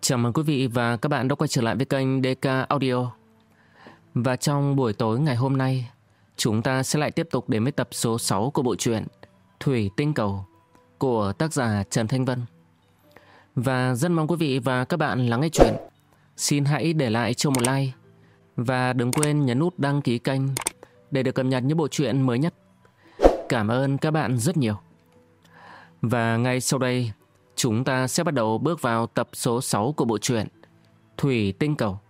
Chào mừng quý vị và các bạn đã quay trở lại với kênh DK Audio. Và trong buổi tối ngày hôm nay, chúng ta sẽ lại tiếp tục đến với tập số 6 của bộ truyện Thủy Tinh Cầu của tác giả Trần Thanh Vân. Và rất mong quý vị và các bạn lắng nghe chuyện. Xin hãy để lại cho một like và đừng quên nhấn nút đăng ký kênh để được cập nhật những bộ truyện mới nhất. Cảm ơn các bạn rất nhiều. Và ngay sau đây, chúng ta sẽ bắt đầu bước vào tập số 6 của bộ truyện Thủy Tinh Cầu.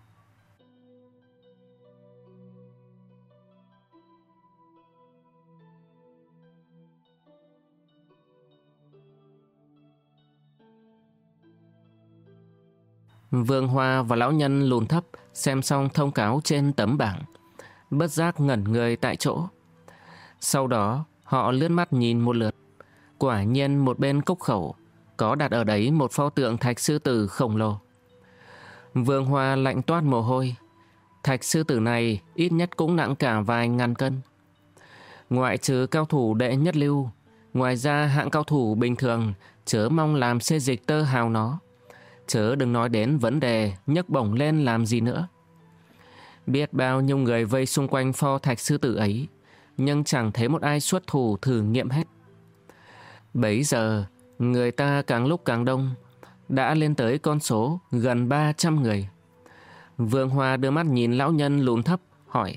Vương Hoa và lão nhân lùn thấp xem xong thông cáo trên tấm bảng, bất giác ngẩn người tại chỗ. Sau đó họ lướt mắt nhìn một lượt. Quả nhiên một bên cốc khẩu có đặt ở đấy một pho tượng thạch sư tử khổng lồ. Vương Hoa lạnh toát mồ hôi. Thạch sư tử này ít nhất cũng nặng cả vài ngàn cân. Ngoại trừ cao thủ đệ nhất lưu, ngoài ra hạng cao thủ bình thường chớ mong làm xê dịch tơ hào nó. Chớ đừng nói đến vấn đề nhấc bổng lên làm gì nữa. Biết bao nhiêu người vây xung quanh pho thạch sư tử ấy, nhưng chẳng thấy một ai xuất thủ thử nghiệm hết. Bấy giờ người ta càng lúc càng đông, đã lên tới con số gần 300 người. Vương Hoa đưa mắt nhìn lão nhân lùn thấp, hỏi: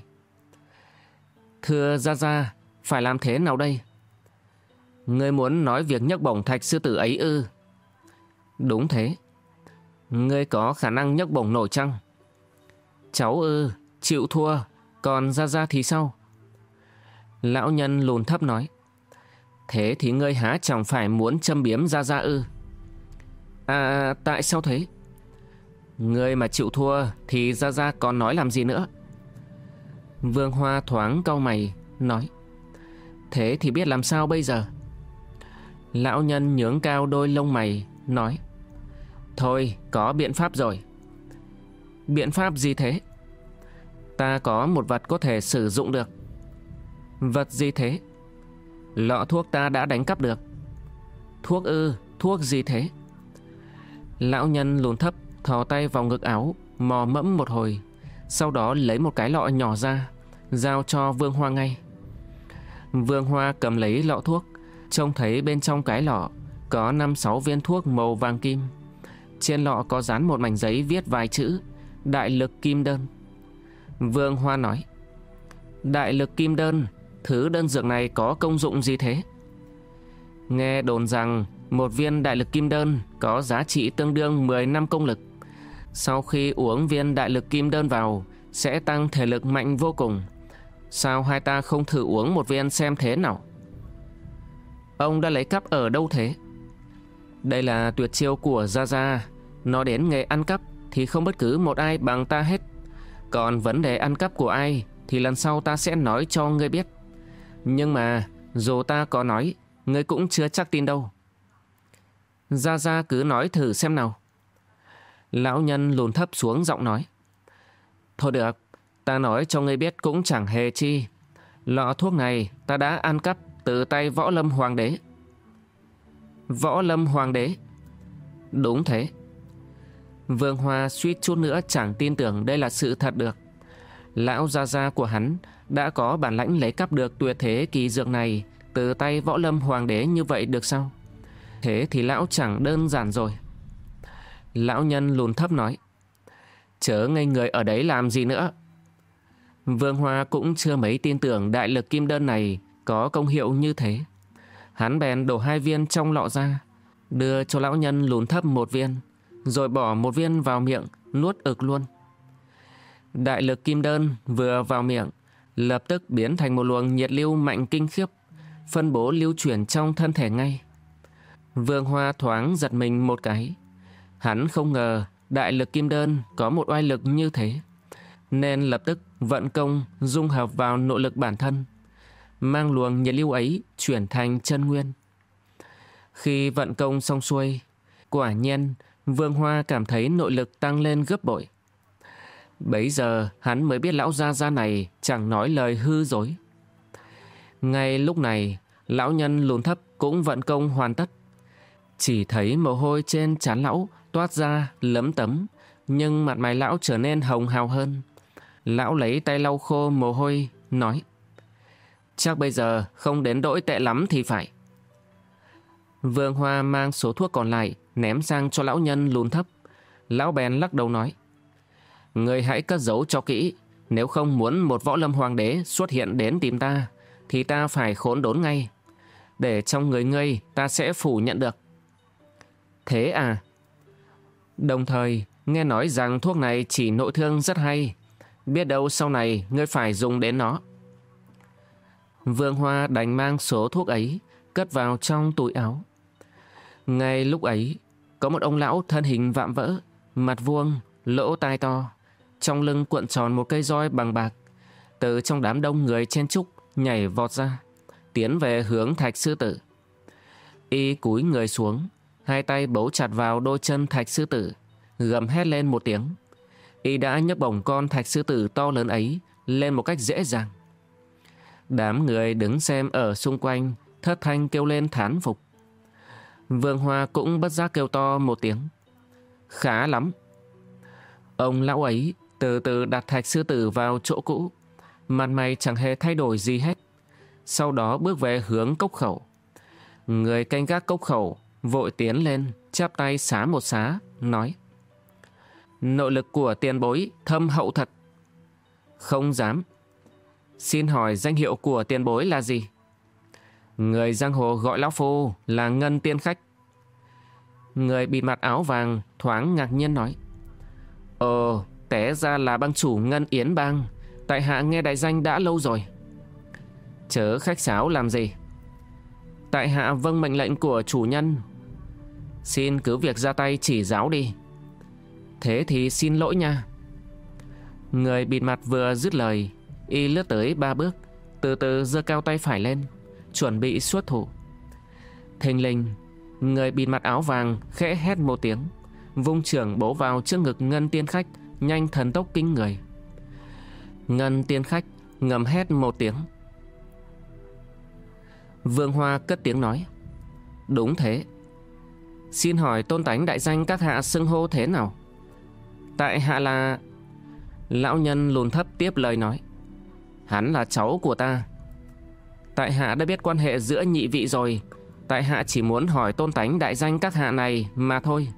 "Thưa Gia, phải làm thế nào đây?" "Ngươi muốn nói việc nhấc bổng thạch sư tử ấy ư?" "Đúng thế." "Ngươi có khả năng nhấc bổng nổi chăng?" "Cháu chịu thua, còn Gia thì sao?" Lão nhân lùn thấp nói: "Thế thì ngươi há chẳng phải muốn châm biếm Gia ư?" "À, tại sao thế?" "Ngươi mà chịu thua thì Gia còn nói làm gì nữa?" Vương Hoa thoáng cau mày, nói: "Thế thì biết làm sao bây giờ?" Lão nhân nhướng cao đôi lông mày, nói: "Thôi, có biện pháp rồi." "Biện pháp gì thế?" "Ta có một vật có thể sử dụng được." "Vật gì thế?" "Lọ thuốc ta đã đánh cắp được." "Thuốc ư? Thuốc gì thế?" Lão nhân lùn thấp thò tay vào ngực áo, mò mẫm một hồi, sau đó lấy một cái lọ nhỏ ra, giao cho Vương Hoa ngay. Vương Hoa cầm lấy lọ thuốc, trông thấy bên trong cái lọ có 5-6 viên thuốc màu vàng kim. Trên lọ có dán một mảnh giấy viết vài chữ Đại Lực Kim Đơn. Vương Hoa nói: "Đại Lực Kim Đơn, thứ đơn dược này có công dụng gì thế?" "Nghe đồn rằng một viên Đại Lực Kim Đơn có giá trị tương đương 10 năm công lực. Sau khi uống viên Đại Lực Kim Đơn vào sẽ tăng thể lực mạnh vô cùng. Sao hai ta không thử uống một viên xem thế nào?" "Ông đã lấy cắp ở đâu thế?" "Đây là tuyệt chiêu của Gia. Nói đến nghề ăn cắp thì không bất cứ một ai bằng ta hết. Còn vấn đề ăn cắp của ai thì lần sau ta sẽ nói cho ngươi biết. Nhưng mà dù ta có nói, ngươi cũng chưa chắc tin đâu." "Gia cứ nói thử xem nào." Lão nhân lùn thấp xuống giọng nói: "Thôi được, ta nói cho ngươi biết cũng chẳng hề chi. Lọ thuốc này ta đã ăn cắp từ tay Võ Lâm Hoàng đế." "Võ Lâm Hoàng đế?" "Đúng thế." Vương Hoa suýt chút nữa chẳng tin tưởng đây là sự thật được. Lão Gia của hắn đã có bản lãnh lấy cắp được tuyệt thế kỳ dược này từ tay Võ Lâm Hoàng đế như vậy được sao? Thế thì lão chẳng đơn giản rồi. Lão nhân lùn thấp nói: "Chớ ngây người ở đấy làm gì nữa." Vương Hoa cũng chưa mấy tin tưởng Đại Lực Kim Đơn này có công hiệu như thế. Hắn bèn đổ 2 viên trong lọ ra, đưa cho lão nhân lùn thấp 1 viên, rồi bỏ 1 viên vào miệng, nuốt ực luôn. Đại Lực Kim Đơn vừa vào miệng, lập tức biến thành một luồng nhiệt lưu mạnh kinh khiếp, phân bố lưu chuyển trong thân thể ngay. Vương Hoa thoáng giật mình một cái. Hắn không ngờ Đại Lực Kim Đơn có một oai lực như thế, nên lập tức vận công dung hợp vào nội lực bản thân, mang luồng nhiệt lưu ấy chuyển thành chân nguyên. Khi vận công xong xuôi, quả nhiên Vương Hoa cảm thấy nội lực tăng lên gấp bội. Bấy giờ hắn mới biết lão Gia này chẳng nói lời hư dối. Ngay lúc này, lão nhân lùn thấp cũng vận công hoàn tất. Chỉ thấy mồ hôi trên trán lão toát ra lấm tấm, nhưng mặt mày lão trở nên hồng hào hơn. Lão lấy tay lau khô mồ hôi, nói: chắc bây giờ không đến nỗi tệ lắm thì phải. Vương Hoa mang số thuốc còn lại ném sang cho lão nhân lùn thấp. Lão bèn lắc đầu nói: người hãy cất giấu cho kỹ, nếu không muốn một võ lâm hoàng đế xuất hiện đến tìm ta thì ta phải khốn đốn ngay. Để trong người ngươi ta sẽ phủ nhận được. Thế à? Đồng thời nghe nói rằng thuốc này chỉ nội thương rất hay, biết đâu sau này ngươi phải dùng đến nó. Vương Hoa đành mang số thuốc ấy cất vào trong túi áo. Ngay lúc ấy, có một ông lão thân hình vạm vỡ, mặt vuông, lỗ tai to, trong lưng cuộn tròn một cây roi bằng bạc, từ trong đám đông người chen chúc nhảy vọt ra, tiến về hướng Thạch Sư Tử. Y cúi người xuống, hai tay bấu chặt vào đôi chân Thạch Sư Tử, gầm hét lên một tiếng. Y đã nhấc bổng con Thạch Sư Tử to lớn ấy lên một cách dễ dàng. Đám người đứng xem ở xung quanh thất thanh kêu lên thán phục. Vương Hoa cũng bất giác kêu to một tiếng: khá lắm. Ông lão ấy từ từ đặt Thạch Sư Tử vào chỗ cũ, mặt mày chẳng hề thay đổi gì hết. Sau đó bước về hướng cốc khẩu. Người canh gác cốc khẩu vội tiến lên, chắp tay xá một xá, nói: nội lực của tiền bối thâm hậu thật. Không dám. Xin hỏi danh hiệu của tiền bối là gì? Người giang hồ gọi lão phu là Ngân Tiên Khách. Người bịt mặt áo vàng thoáng ngạc nhiên nói: ồ, té ra là bang chủ Ngân Yến Bang. Tại hạ nghe đại danh đã lâu rồi. Chớ khách sáo làm gì. Tại hạ vâng mệnh lệnh của chủ nhân. Xin cứ việc ra tay chỉ giáo đi. Thế thì xin lỗi nha. Người bịt mặt vừa dứt lời, y lướt tới 3 bước, từ từ giơ cao tay phải lên, chuẩn bị xuất thủ. Thình lình, người bịt mặt áo vàng khẽ hét một tiếng, vung chưởng bấu vào trước ngực Ngân Tiên Khách, nhanh thần tốc kinh người. Ngân Tiên Khách ngầm hét một tiếng. Vương Hoa cất tiếng nói: đúng thế. Xin hỏi tôn tánh đại danh các hạ xưng hô thế nào? Tại hạ là... Lão nhân lùn thấp tiếp lời nói: hắn là cháu của ta. Tại hạ đã biết quan hệ giữa nhị vị rồi. Tại hạ chỉ muốn hỏi tôn tánh đại danh các hạ này mà thôi.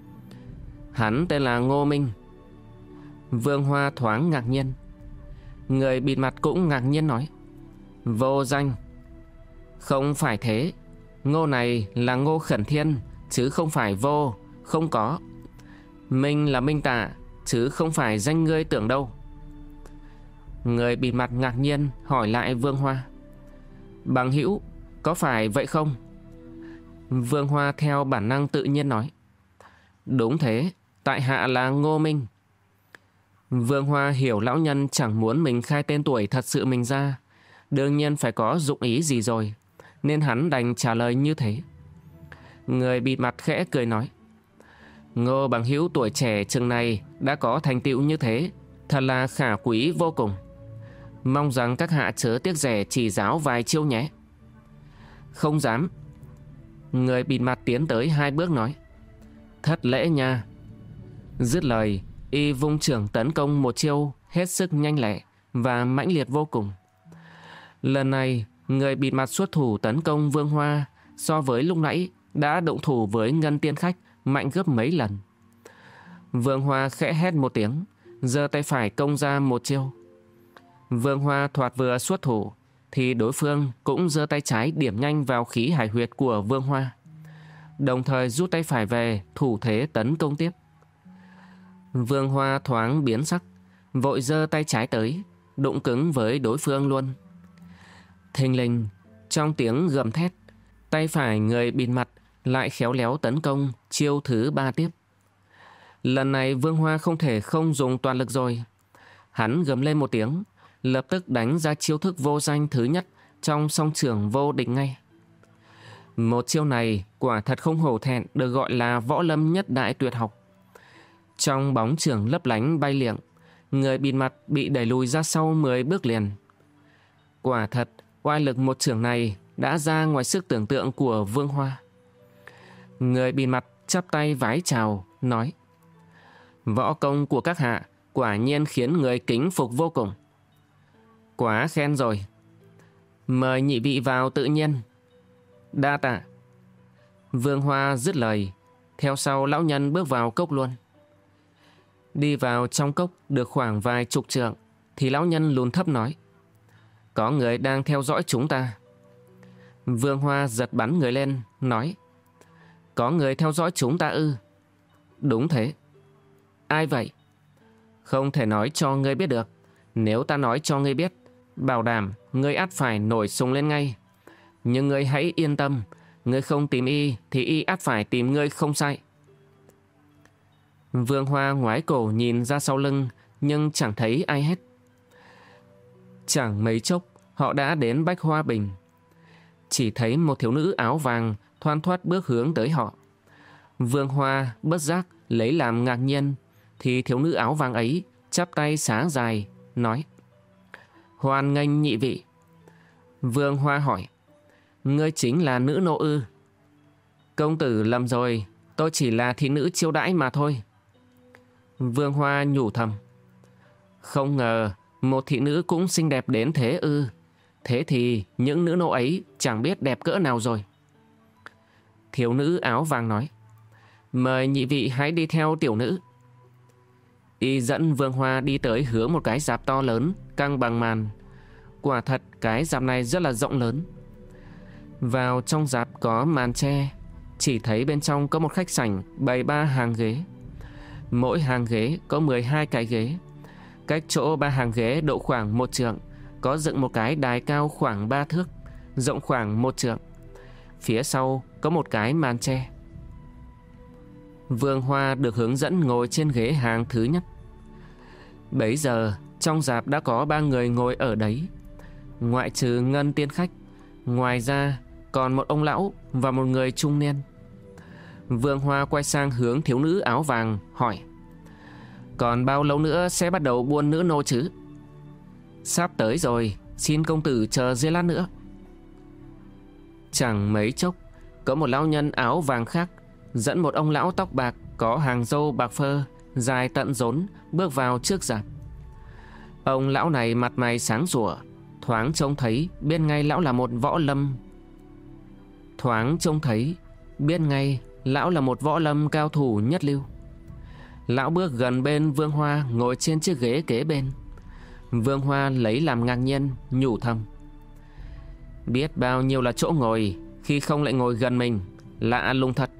Hắn tên là Ngô Minh. Vương Hoa thoáng ngạc nhiên. Người bịt mặt cũng ngạc nhiên nói: vô danh. Không phải thế. Ngô này là Ngô Khẩn Thiên, chứ không phải vô, không có. Minh là Minh Tạ, chứ không phải danh ngươi tưởng đâu. Người bịt mặt ngạc nhiên hỏi lại Vương Hoa: bằng hữu, có phải vậy không? Vương Hoa theo bản năng tự nhiên nói: đúng thế, tại hạ là Ngô Minh. Vương Hoa hiểu lão nhân chẳng muốn mình khai tên tuổi thật sự mình ra, đương nhiên phải có dụng ý gì rồi, nên hắn đành trả lời như thế. Người bịt mặt khẽ cười nói: Ngô bằng hữu tuổi trẻ chừng này đã có thành tựu như thế, thật là khả quý vô cùng. Mong rằng các hạ chớ tiếc rẻ chỉ giáo vài chiêu nhé. Không dám. Người bịt mặt tiến tới 2 bước nói: thất lễ nha. Dứt lời, y vung chưởng tấn công một chiêu hết sức nhanh lẹ và mãnh liệt vô cùng. Lần này, người bịt mặt xuất thủ tấn công Vương Hoa so với lúc nãy đã động thủ với Ngân Tiên Khách mạnh gấp mấy lần. Vương Hoa khẽ hét một tiếng, giơ tay phải công ra một chiêu. Vương Hoa thoạt vừa xuất thủ thì đối phương cũng giơ tay trái điểm nhanh vào khí hải huyệt của Vương Hoa, đồng thời rút tay phải về thủ thế tấn công tiếp. Vương Hoa thoáng biến sắc, vội giơ tay trái tới, đụng cứng với đối phương luôn. Thình lình, trong tiếng gầm thét, tay phải người bịt mặt lại khéo léo tấn công chiêu thứ 3 tiếp. Lần này Vương Hoa không thể không dùng toàn lực rồi. Hắn gầm lên một tiếng, lập tức đánh ra chiêu thức vô danh thứ nhất trong song chưởng vô địch ngay. Một chiêu này quả thật không hổ thẹn được gọi là võ lâm nhất đại tuyệt học. Trong bóng chưởng lấp lánh bay liệng, người bịt mặt bị đẩy lùi ra sau 10 bước liền. Quả thật, oai lực một chưởng này đã ra ngoài sức tưởng tượng của Vương Hoa. Người bịt mặt chắp tay vái chào, nói: Võ công của các hạ quả nhiên khiến người kính phục vô cùng. Quá khen rồi. Mời nhị vị vào tự nhiên. Đa tạ. Vương Hoa dứt lời, theo sau lão nhân bước vào cốc luôn. Đi vào trong cốc được khoảng vài chục trượng thì lão nhân lùn thấp nói: Có người đang theo dõi chúng ta. Vương Hoa giật bắn người lên, nói: Có người theo dõi chúng ta ư? Đúng thế. Ai vậy? Không thể nói cho ngươi biết được. Nếu ta nói cho ngươi biết, bảo đảm ngươi ắt phải nổi súng lên ngay. Nhưng ngươi hãy yên tâm, ngươi không tìm y thì y ắt phải tìm ngươi không sai. Vương Hoa ngoái cổ nhìn ra sau lưng, nhưng chẳng thấy ai hết. Chẳng mấy chốc họ đã đến Bách Hoa Bình. Chỉ thấy một thiếu nữ áo vàng thoăn thoắt bước hướng tới họ. Vương Hoa bất giác lấy làm ngạc nhiên, thì thiếu nữ áo vàng ấy chắp tay xá dài, nói: Hoan nghênh nhị vị. Vương Hoa hỏi: Ngươi chính là nữ nô ư? Công tử lầm rồi, tôi chỉ là thị nữ chiêu đãi mà thôi. Vương Hoa nhủ thầm: Không ngờ một thị nữ cũng xinh đẹp đến thế ư? Thế thì những nữ nô ấy chẳng biết đẹp cỡ nào rồi. Thiếu nữ áo vàng nói: Mời nhị vị hãy đi theo tiểu nữ. Y dẫn Vương Hoa đi tới hướng một cái rạp to lớn căng bằng màn. Quả thật cái rạp này rất là rộng lớn. Vào trong rạp có màn tre, chỉ thấy bên trong có một khách sảnh bày 3 hàng ghế. Mỗi hàng ghế có 12 cái ghế. Cách chỗ 3 hàng ghế độ khoảng 1 trượng có dựng một cái đài cao khoảng 3 thước, rộng khoảng 1 trượng. Phía sau có một cái màn tre. Vương Hoa được hướng dẫn ngồi trên ghế hàng thứ nhất. Bấy giờ trong rạp đã có 3 người ngồi ở đấy. Ngoại trừ ngân tiên khách, ngoài ra còn một ông lão và một người trung niên. Vương Hoa quay sang hướng thiếu nữ áo vàng hỏi: Còn bao lâu nữa sẽ bắt đầu buôn nữ nô chứ? Sắp tới rồi, xin công tử chờ giây lát nữa. Chẳng mấy chốc, có một lão nhân áo vàng khác dẫn một ông lão tóc bạc có hàng râu bạc phơ dài tận rốn bước vào trước rạp. Ông lão này mặt mày sáng sủa, thoáng trông thấy biết ngay lão là một võ lâm. Võ lâm cao thủ nhất lưu. Lão bước gần bên Vương Hoa ngồi trên chiếc ghế kế bên. Vương Hoa lấy làm ngạc nhiên, nhủ thầm: Biết bao nhiêu là chỗ ngồi, khi không lại ngồi gần mình, lạ lùng thật.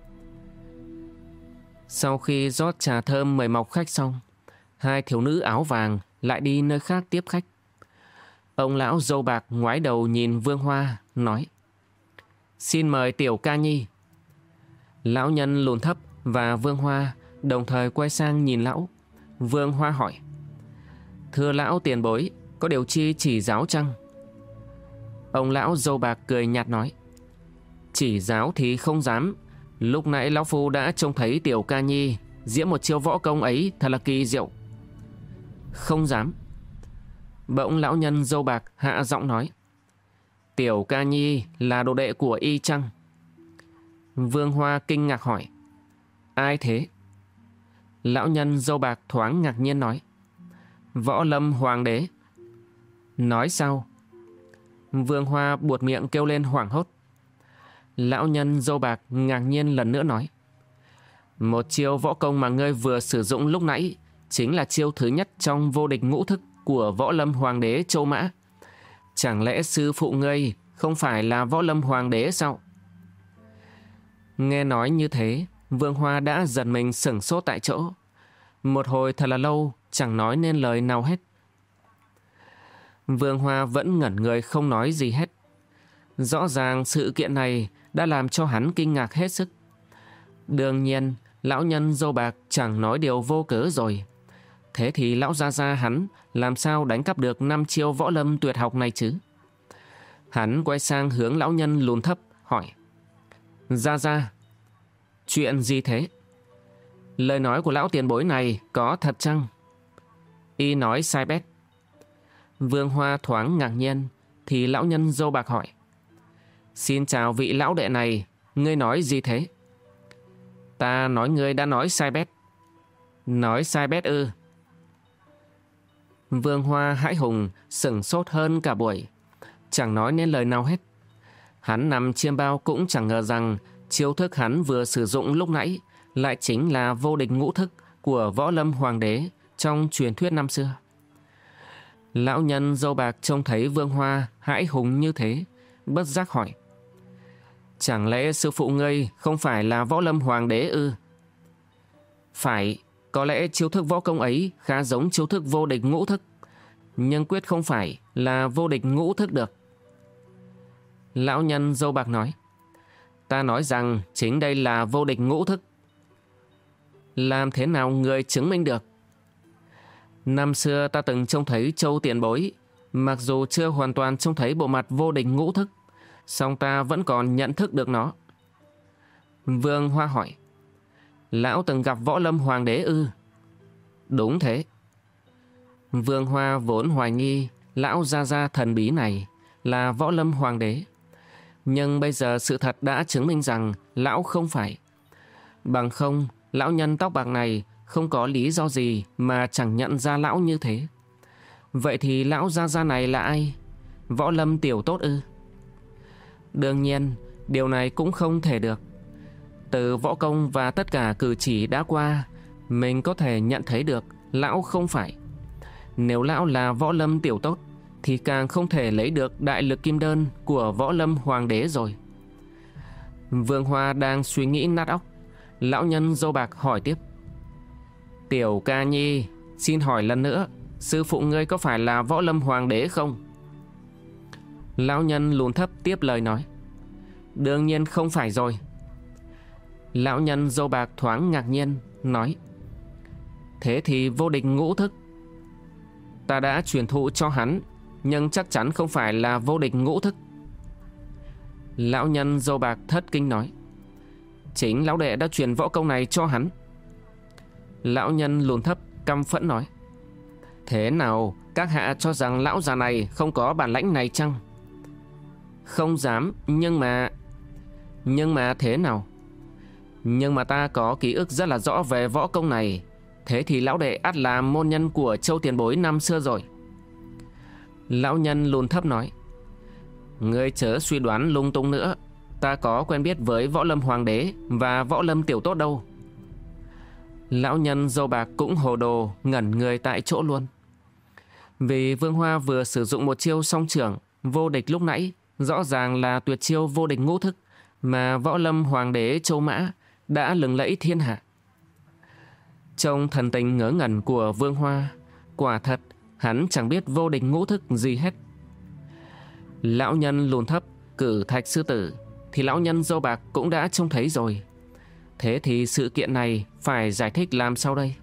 Sau khi rót trà thơm mời mọc khách xong, 2 thiếu nữ áo vàng lại đi nơi khác tiếp khách. Ông lão râu bạc ngoái đầu nhìn Vương Hoa, nói: Xin mời tiểu ca nhi. Lão nhân lùn thấp và Vương Hoa đồng thời quay sang nhìn lão. Vương Hoa hỏi: Thưa lão tiền bối, có điều chi chỉ giáo chăng? Ông lão râu bạc cười nhạt nói: Chỉ giáo thì không dám. Lúc nãy lão phu đã trông thấy tiểu ca nhi diễn một chiêu võ công ấy thật là kỳ diệu. Không dám. Bỗng lão nhân râu bạc hạ giọng nói: Tiểu ca nhi là đồ đệ của y chăng? Vương Hoa kinh ngạc hỏi: Ai thế? Lão nhân râu bạc thoáng ngạc nhiên nói: Võ lâm hoàng đế. Nói sao? Vương Hoa buột miệng kêu lên hoảng hốt. Lão nhân râu bạc ngạc nhiên lần nữa nói: Một chiêu võ công mà ngươi vừa sử dụng lúc nãy chính là chiêu thứ nhất trong vô địch ngũ thức của võ lâm hoàng đế Châu Mã. Chẳng lẽ sư phụ ngươi không phải là võ lâm hoàng đế sao? Nghe nói như thế, Vương Hoa đã giật mình sửng sốt tại chỗ. Một hồi thật là lâu chẳng nói nên lời nào hết. Vương Hoa vẫn ngẩn người không nói gì hết. Rõ ràng sự kiện này đã làm cho hắn kinh ngạc hết sức. Đương nhiên lão nhân râu bạc chẳng nói điều vô cớ rồi. Thế thì lão gia gia hắn làm sao đánh cắp được 5 chiêu võ lâm tuyệt học này chứ? Hắn quay sang hướng lão nhân lùn thấp hỏi: Gia gia, chuyện gì thế? Lời nói của lão tiền bối này có thật chăng? Y nói sai bét. Vương Hoa thoáng ngạc nhiên, thì lão nhân râu bạc hỏi: Xin chào vị lão đệ này, ngươi nói gì thế? Ta nói ngươi đã nói sai bét. Nói sai bét ư? Vương Hoa hãi hùng, sửng sốt hơn cả buổi, chẳng nói nên lời nào hết. Hắn nằm chiêm bao cũng chẳng ngờ rằng chiêu thức hắn vừa sử dụng lúc nãy lại chính là vô địch ngũ thức của Võ Lâm Hoàng đế trong truyền thuyết năm xưa. Lão nhân râu bạc trông thấy Vương Hoa hãi hùng như thế, bất giác hỏi: chẳng lẽ sư phụ ngươi không phải là Võ Lâm Hoàng đế ư? Phải, có lẽ chiêu thức võ công ấy khá giống chiêu thức vô địch ngũ thức, nhưng quyết không phải là vô địch ngũ thức được. Lão nhân râu bạc nói: ta nói rằng chính đây là vô địch ngũ thức. Làm thế nào người chứng minh được? Năm xưa ta từng trông thấy Châu tiền bối, mặc dù chưa hoàn toàn trông thấy bộ mặt vô địch ngũ thức, song ta vẫn còn nhận thức được nó. Vương Hoa hỏi: lão từng gặp Võ Lâm Hoàng đế ư? Đúng thế. Vương Hoa vốn hoài nghi lão gia gia thần bí này là Võ Lâm Hoàng đế, nhưng bây giờ sự thật đã chứng minh rằng lão không phải. Bằng không, lão nhân tóc bạc này không có lý do gì mà chẳng nhận ra lão như thế. Vậy thì lão gia gia này là ai? Võ Lâm tiểu tốt ư? Đương nhiên, điều này cũng không thể được. Từ võ công và tất cả cử chỉ đã qua, mình có thể nhận thấy được lão không phải. Nếu lão là Võ Lâm tiểu tốt thì càng không thể lấy được đại lực kim đơn của Võ Lâm Hoàng đế rồi. Vương Hoa đang suy nghĩ nát óc. Lão nhân râu bạc hỏi tiếp: tiểu ca nhi, xin hỏi lần nữa, sư phụ ngươi có phải là Võ Lâm Hoàng đế không? Lão nhân lùn thấp tiếp lời nói: đương nhiên không phải rồi. Lão nhân râu bạc thoáng ngạc nhiên, nói: thế thì vô địch ngũ thức? Ta đã truyền thụ cho hắn, nhưng chắc chắn không phải là vô địch ngũ thức. Lão nhân râu bạc thất kinh nói: chính lão đệ đã truyền võ công này cho hắn. Lão nhân lùn thấp căm phẫn nói: thế nào, các hạ cho rằng lão già này không có bản lãnh này chăng? Không dám, nhưng mà thế nào? Nhưng mà ta có ký ức rất là rõ về võ công này. Thế thì lão đệ ắt là môn nhân của Châu tiền bối năm xưa rồi. Lão nhân lùn thấp nói: ngươi chớ suy đoán lung tung nữa. Ta có quen biết với Võ Lâm Hoàng đế và Võ Lâm tiểu tốt đâu. Lão nhân râu bạc cũng hồ đồ, ngẩn người tại chỗ luôn. Vì Vương Hoa vừa sử dụng một chiêu song trưởng vô địch lúc nãy, rõ ràng là tuyệt chiêu vô địch ngũ thức mà Võ Lâm Hoàng đế Châu Mã đã lừng lẫy thiên hạ. Trong thần tình ngớ ngẩn của Vương Hoa, quả thật hắn chẳng biết vô địch ngũ thức gì hết. Lão nhân lùn thấp cử thạch sư tử thì lão nhân râu bạc cũng đã trông thấy rồi. Thế thì sự kiện này phải giải thích làm sao đây?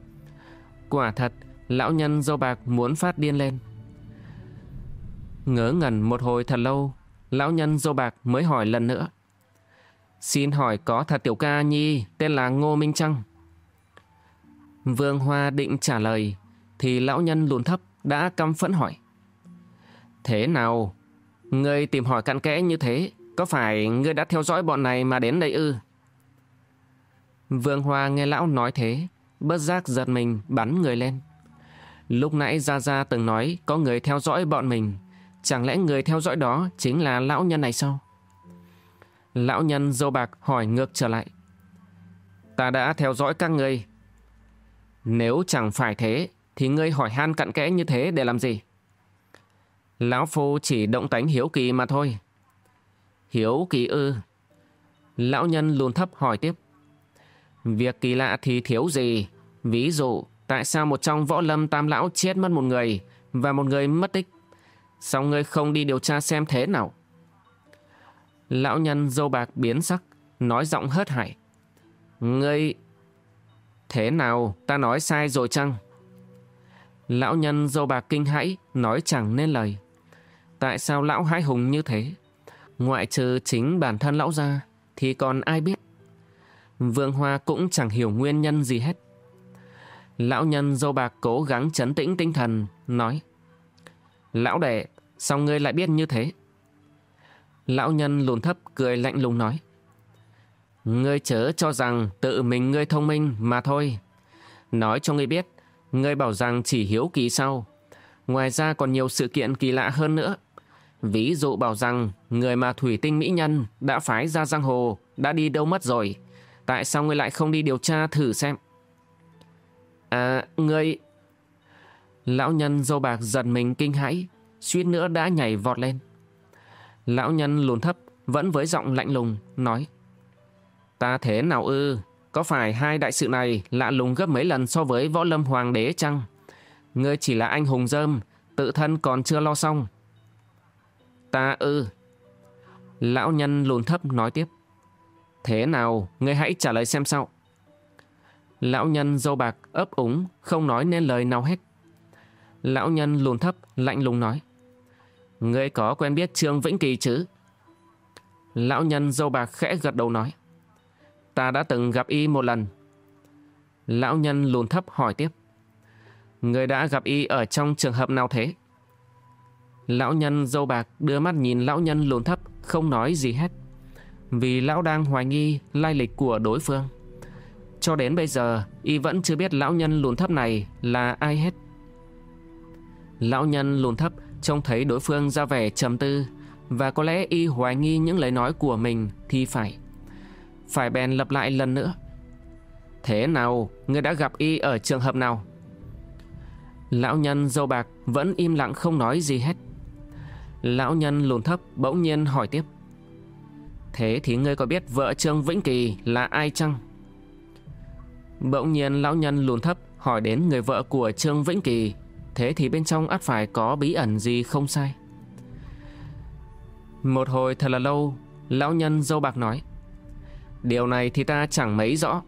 Quả thật lão nhân râu bạc muốn phát điên lên. Ngớ ngẩn một hồi thật lâu, lão nhân râu bạc mới hỏi lần nữa: xin hỏi có thật tiểu ca nhi tên là Ngô Minh chăng? Vương Hoa định trả lời thì lão nhân lùn thấp đã căm phẫn hỏi: thế nào, ngươi tìm hỏi cặn kẽ như thế, có phải ngươi đã theo dõi bọn này mà đến đây ư? Vương Hoa nghe lão nói thế, bất giác giật mình bắn người lên. Lúc nãy Gia Gia từng nói có người theo dõi bọn mình, chẳng lẽ người theo dõi đó chính là lão nhân này sao? Lão nhân râu bạc hỏi ngược trở lại: ta đã theo dõi các ngươi. Nếu chẳng phải thế thì ngươi hỏi han cặn kẽ như thế để làm gì? Lão phu chỉ động tánh hiếu kỳ mà thôi. Hiếu kỳ ư? Lão nhân lùn thấp hỏi tiếp: việc kỳ lạ thì thiếu gì? Ví dụ, tại sao một trong Võ Lâm tam lão chết mất một người và một người mất tích? Sao ngươi không đi điều tra xem thế nào? Lão nhân râu bạc biến sắc, nói giọng hớt hải: ngươi... thế nào, ta nói sai rồi chăng? Lão nhân râu bạc kinh hãi, nói chẳng nên lời. Tại sao lão hãi hùng như thế? Ngoại trừ chính bản thân lão ra thì còn ai biết? Vương Hoa cũng chẳng hiểu nguyên nhân gì hết. Lão nhân râu bạc cố gắng trấn tĩnh tinh thần, nói: lão đệ, sao ngươi lại biết như thế? Lão nhân lùn thấp cười lạnh lùng nói: Ngươi chớ cho rằng tự mình ngươi thông minh mà thôi. Nói cho ngươi biết, ngươi bảo rằng chỉ hiếu kỳ sao? Ngoài ra còn nhiều sự kiện kỳ lạ hơn nữa. Ví dụ bảo rằng người mà thủy tinh mỹ nhân đã phái ra giang hồ đã đi đâu mất rồi. Tại sao ngươi lại không đi điều tra thử xem? À, ngươi... Lão nhân râu bạc giật mình kinh hãi, suýt nữa đã nhảy vọt lên. Lão nhân lùn thấp vẫn với giọng lạnh lùng nói: Ta thế nào ư? Có phải hai đại sự này lạ lùng gấp mấy lần so với Võ Lâm Hoàng đế chăng? Ngươi chỉ là anh hùng dơm, tự thân còn chưa lo xong. Ta ư? Lão nhân lùn thấp nói tiếp: Thế nào, ngươi hãy trả lời xem sao. Lão nhân râu bạc ấp úng không nói nên lời nào hết. Lão nhân lùn thấp lạnh lùng nói: Ngươi có quen biết Trương Vĩnh Kỳ chứ? Lão nhân râu bạc khẽ gật đầu nói: Ta đã từng gặp y một lần. Lão nhân lùn thấp hỏi tiếp: Ngươi đã gặp y ở trong trường hợp nào thế? Lão nhân râu bạc đưa mắt nhìn lão nhân lùn thấp, không nói gì hết, vì lão đang hoài nghi lai lịch của đối phương. Cho đến bây giờ y vẫn chưa biết lão nhân lùn thấp này là ai hết. Lão nhân lùn thấp trông thấy đối phương ra vẻ trầm tư, và có lẽ y hoài nghi những lời nói của mình thì phải bèn lặp lại lần nữa: Thế nào, ngươi đã gặp y ở trường hợp nào? Lão nhân râu bạc vẫn im lặng không nói gì hết. Lão nhân lùn thấp bỗng nhiên hỏi tiếp: Thế thì ngươi có biết vợ Trương Vĩnh Kỳ là ai chăng? Bỗng nhiên lão nhân lùn thấp hỏi đến người vợ của Trương Vĩnh Kỳ, thế thì bên trong ắt phải có bí ẩn gì không sai. Một hồi thật là lâu, lão nhân râu bạc nói: Điều này thì ta chẳng mấy rõ.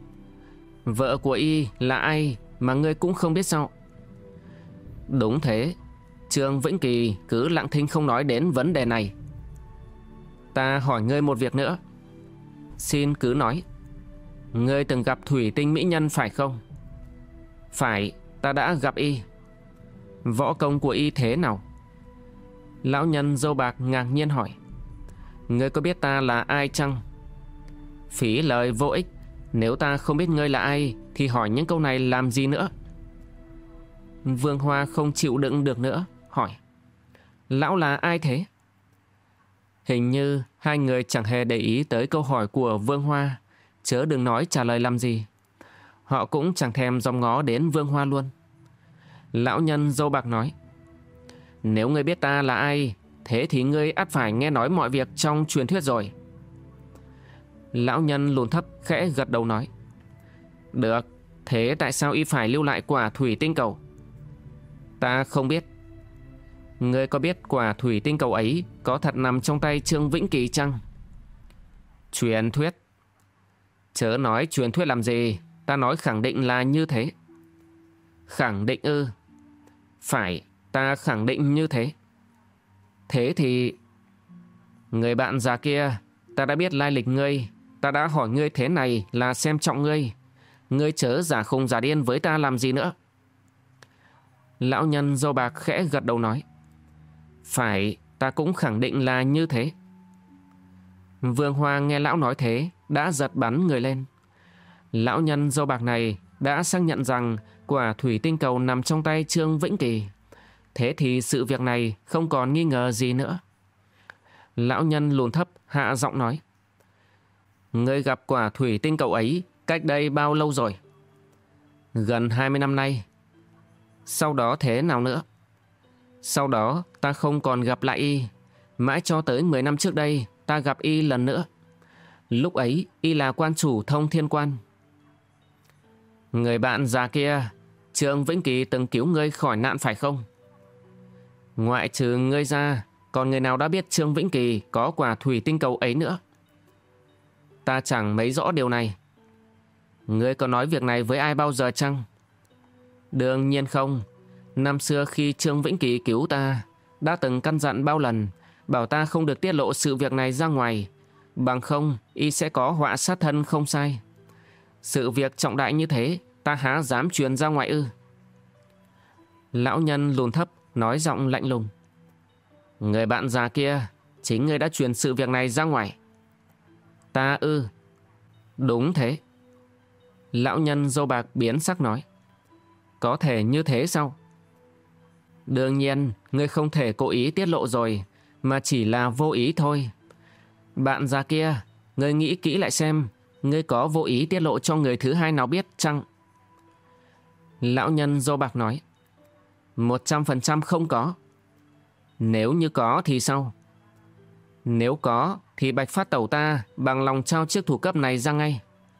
Vợ của y là ai mà ngươi cũng không biết sao? Đúng thế, Trương Vĩnh Kỳ cứ lặng thinh không nói đến vấn đề này. Ta hỏi ngươi một việc nữa. Xin cứ nói. Ngươi từng gặp thủy tinh mỹ nhân phải không? Phải, ta đã gặp y. Võ công của y thế nào? Lão nhân râu bạc ngạc nhiên hỏi: Ngươi có biết ta là ai chăng? Phí lời vô ích. Nếu ta không biết ngươi là ai thì hỏi những câu này làm gì nữa? Vương Hoa không chịu đựng được nữa, hỏi: Lão là ai thế? Hình như hai người chẳng hề để ý tới câu hỏi của Vương Hoa, chớ đừng nói trả lời làm gì. Họ cũng chẳng thèm dòm ngó đến Vương Hoa luôn. Lão nhân râu bạc nói: Nếu ngươi biết ta là ai, thế thì ngươi ắt phải nghe nói mọi việc trong truyền thuyết rồi. Lão nhân lùn thấp khẽ gật đầu nói: Được, thế tại sao y phải lưu lại quả thủy tinh cầu? Ta không biết. Ngươi có biết quả thủy tinh cầu ấy có thật nằm trong tay Trương Vĩnh Kỳ chăng? Truyền thuyết? Chớ nói truyền thuyết làm gì, ta nói khẳng định là như thế. Khẳng định ư? Phải, ta khẳng định như thế. Thế thì... Người bạn già kia, ta đã biết lai lịch ngươi. Ta đã hỏi ngươi thế này là xem trọng ngươi. Ngươi chớ giả khùng giả điên với ta làm gì nữa. Lão nhân râu bạc khẽ gật đầu nói: Phải, ta cũng khẳng định là như thế. Vương Hoa nghe lão nói thế đã giật bắn người lên. Lão nhân râu bạc này đã xác nhận rằng quả thủy tinh cầu nằm trong tay Trương Vĩnh Kỳ. Thế thì sự việc này không còn nghi ngờ gì nữa. Lão nhân lùn thấp hạ giọng nói: Ngươi gặp quả thủy tinh cầu ấy cách đây bao lâu rồi? Gần 20 năm nay. Sau đó thế nào nữa? Sau đó ta không còn gặp lại y. Mãi cho tới 10 năm trước đây ta gặp y lần nữa. Lúc ấy y là quan chủ Thông Thiên Quan. Người bạn già kia, Trương Vĩnh Kỳ từng cứu ngươi khỏi nạn phải không? Ngoại trừ ngươi ra, còn người nào đã biết Trương Vĩnh Kỳ có quả thủy tinh cầu ấy nữa? Ta chẳng mấy rõ điều này. Ngươi có nói việc này với ai bao giờ chăng? Đương nhiên không. Năm xưa khi Trương Vĩnh Kỳ cứu ta, đã từng căn dặn bao lần, bảo ta không được tiết lộ sự việc này ra ngoài, bằng không y sẽ có họa sát thân không sai. Sự việc trọng đại như thế, ta há dám truyền ra ngoài ư? Lão nhân lùn thấp nói giọng lạnh lùng: Người bạn già kia, chính ngươi đã truyền sự việc này ra ngoài. Ta ư? Đúng thế. Lão nhân râu bạc biến sắc nói. Có thể như thế sao? Đương nhiên, ngươi không thể cố ý tiết lộ rồi, mà chỉ là vô ý thôi. Bạn già kia, ngươi nghĩ kỹ lại xem, ngươi có vô ý tiết lộ cho người thứ hai nào biết chăng? Lão nhân râu bạc nói. 100% không có. Nếu như có thì sao? Nếu có thì Bạch Phát Tẩu ta bằng lòng trao chiếc thủ cấp này ra ngay.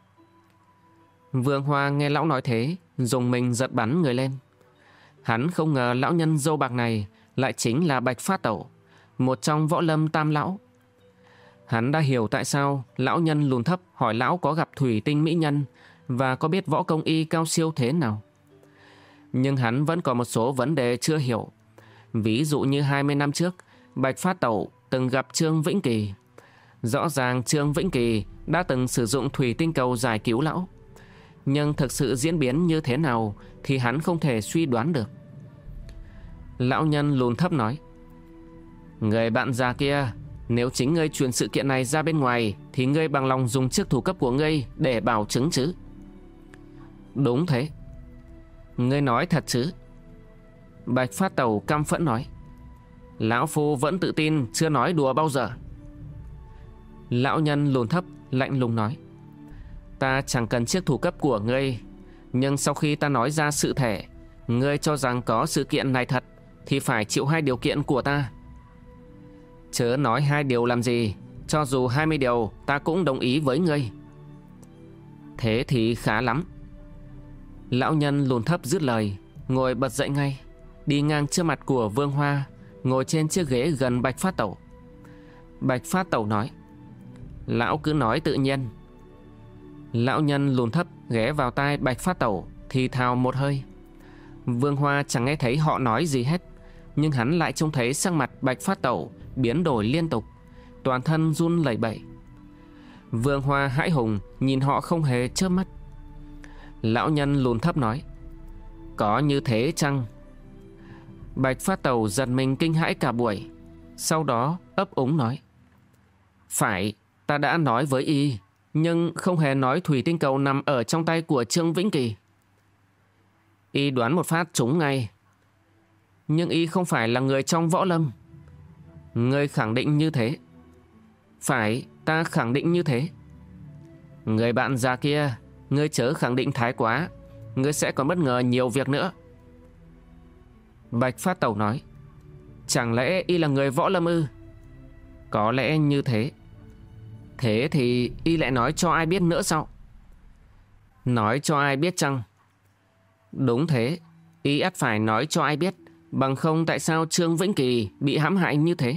Vương Hoa nghe lão nói thế, dùng mình giật bắn người lên. Hắn không ngờ lão nhân râu bạc này lại chính là Bạch Phát Tẩu, một trong võ lâm tam lão. Hắn đã hiểu tại sao lão nhân lùn thấp hỏi lão có gặp thủy tinh mỹ nhân và có biết võ công y cao siêu thế nào. Nhưng hắn vẫn còn một số vấn đề chưa hiểu. Ví dụ như 20 năm trước, Bạch Phát Tẩu từng gặp Trương Vĩnh Kỳ. Rõ ràng Trương Vĩnh Kỳ đã từng sử dụng thủy tinh cầu giải cứu lão. Nhưng thực sự diễn biến như thế nào thì hắn không thể suy đoán được. Lão nhân lùn thấp nói. Người bạn già kia, nếu chính ngươi truyền sự kiện này ra bên ngoài thì ngươi bằng lòng dùng chiếc thủ cấp của ngươi để bảo chứng chứ? Đúng thế. Ngươi nói thật chứ? Bạch Phát Tẩu căm phẫn nói. Lão phu vẫn tự tin, chưa nói đùa bao giờ. Lão nhân lùn thấp lạnh lùng nói. Ta chẳng cần chiếc thủ cấp của ngươi, nhưng sau khi ta nói ra sự thể, ngươi cho rằng có sự kiện này thật thì phải chịu 2 điều kiện của ta. Chớ nói 2 điều làm gì, cho dù 20 điều ta cũng đồng ý với ngươi. Thế thì khá lắm. Lão nhân lùn thấp dứt lời, ngồi bật dậy ngay, đi ngang trước mặt của Vương Hoa, ngồi trên chiếc ghế gần Bạch Phát Tẩu. Bạch Phát Tẩu nói. Lão cứ nói tự nhiên. Lão nhân lùn thấp ghé vào tai Bạch Phát Tẩu thì thào một hơi. Vương Hoa chẳng nghe thấy họ nói gì hết, nhưng hắn lại trông thấy sắc mặt Bạch Phát Tẩu biến đổi liên tục, toàn thân run lẩy bẩy. Vương Hoa hãi hùng nhìn họ không hề chớp mắt. Lão nhân lùn thấp nói. Có như thế chăng? Bạch Phát Tẩu giật mình kinh hãi cả buổi, sau đó ấp úng nói. Phải, ta đã nói với y, nhưng không hề nói thủy tinh cầu nằm ở trong tay của Trương Vĩnh Kỳ. Y đoán một phát trúng ngay. Nhưng y không phải là người trong võ lâm. Ngươi khẳng định như thế? Phải, ta khẳng định như thế. Người bạn già kia, ngươi chớ khẳng định thái quá, ngươi sẽ còn bất ngờ nhiều việc nữa. Bạch Phát Tẩu nói. Chẳng lẽ y là người võ lâm ư? Có lẽ như thế. Thế thì y lại nói cho ai biết nữa sao? Nói cho ai biết chăng? Đúng thế, y ắt phải nói cho ai biết, bằng không tại sao Trương Vĩnh Kỳ bị hãm hại như thế?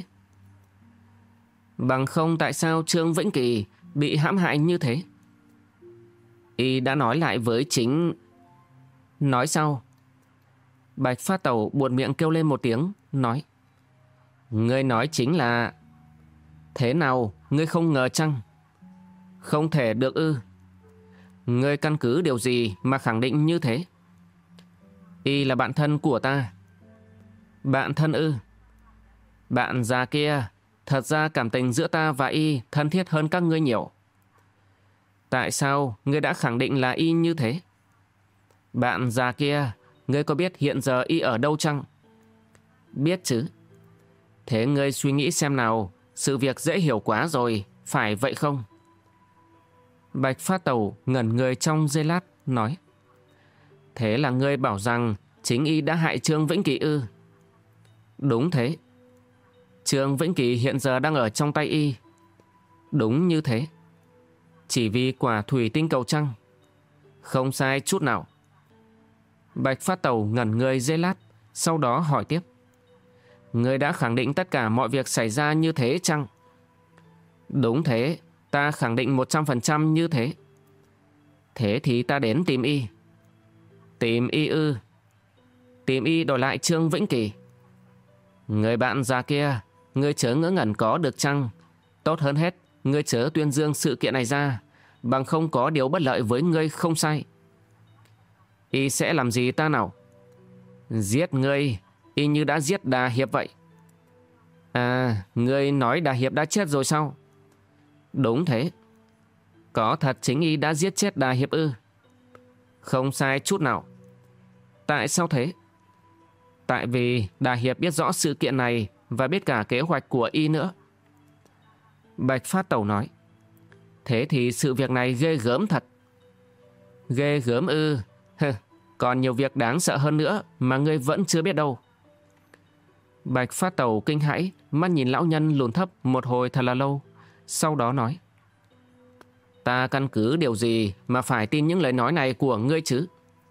Bằng không tại sao Trương Vĩnh Kỳ bị hãm hại như thế? Y đã nói lại với chính... Nói sao? Bạch Phát Tẩu buột miệng kêu lên một tiếng, nói. Ngươi nói chính là... Thế nào, ngươi không ngờ chăng? Không thể được ư? Ngươi căn cứ điều gì mà khẳng định như thế? Y là bạn thân của ta. Bạn thân ư? Bạn già kia, thật ra cảm tình giữa ta và y thân thiết hơn các ngươi nhiều. Tại sao ngươi đã khẳng định là y như thế? Bạn già kia, ngươi có biết hiện giờ y ở đâu chăng? Biết chứ. Thế ngươi suy nghĩ xem nào, sự việc dễ hiểu quá rồi, phải vậy không? Bạch Phát Tẩu ngẩn người trong giây lát, nói. Thế là ngươi bảo rằng chính y đã hại Trương Vĩnh Kỳ ư? Đúng thế. Trương Vĩnh Kỳ hiện giờ đang ở trong tay y. Đúng như thế. Chỉ vì quả thủy tinh cầu trăng? Không sai chút nào. Bạch Phát Tẩu ngẩn người giây lát, sau đó hỏi tiếp. Ngươi đã khẳng định tất cả mọi việc xảy ra như thế chăng? Đúng thế, ta khẳng định 100% như thế. Thế thì ta đến tìm y. Tìm y ư? Tìm y đổi lại Trương Vĩnh Kỳ. Người bạn già kia, ngươi chớ ngỡ ngẩn có được chăng? Tốt hơn hết, ngươi chớ tuyên dương sự kiện này ra, bằng không có điều bất lợi với ngươi không sai. Y sẽ làm gì ta nào? Giết ngươi, y như đã giết Đà Hiệp vậy. À, ngươi nói Đà Hiệp đã chết rồi sao? Đúng thế. Có thật chính y đã giết chết Đà Hiệp ư? Không sai chút nào. Tại sao thế? Tại vì Đà Hiệp biết rõ sự kiện này và biết cả kế hoạch của y nữa. Bạch Phát Tẩu nói. Thế thì sự việc này ghê gớm thật. Ghê gớm ư? Còn nhiều việc đáng sợ hơn nữa mà ngươi vẫn chưa biết đâu. Bạch Phát Tẩu kinh hãi, mắt nhìn lão nhân lùn thấp một hồi thật là lâu. Sau đó nói. Ta căn cứ điều gì mà phải tin những lời nói này của ngươi chứ?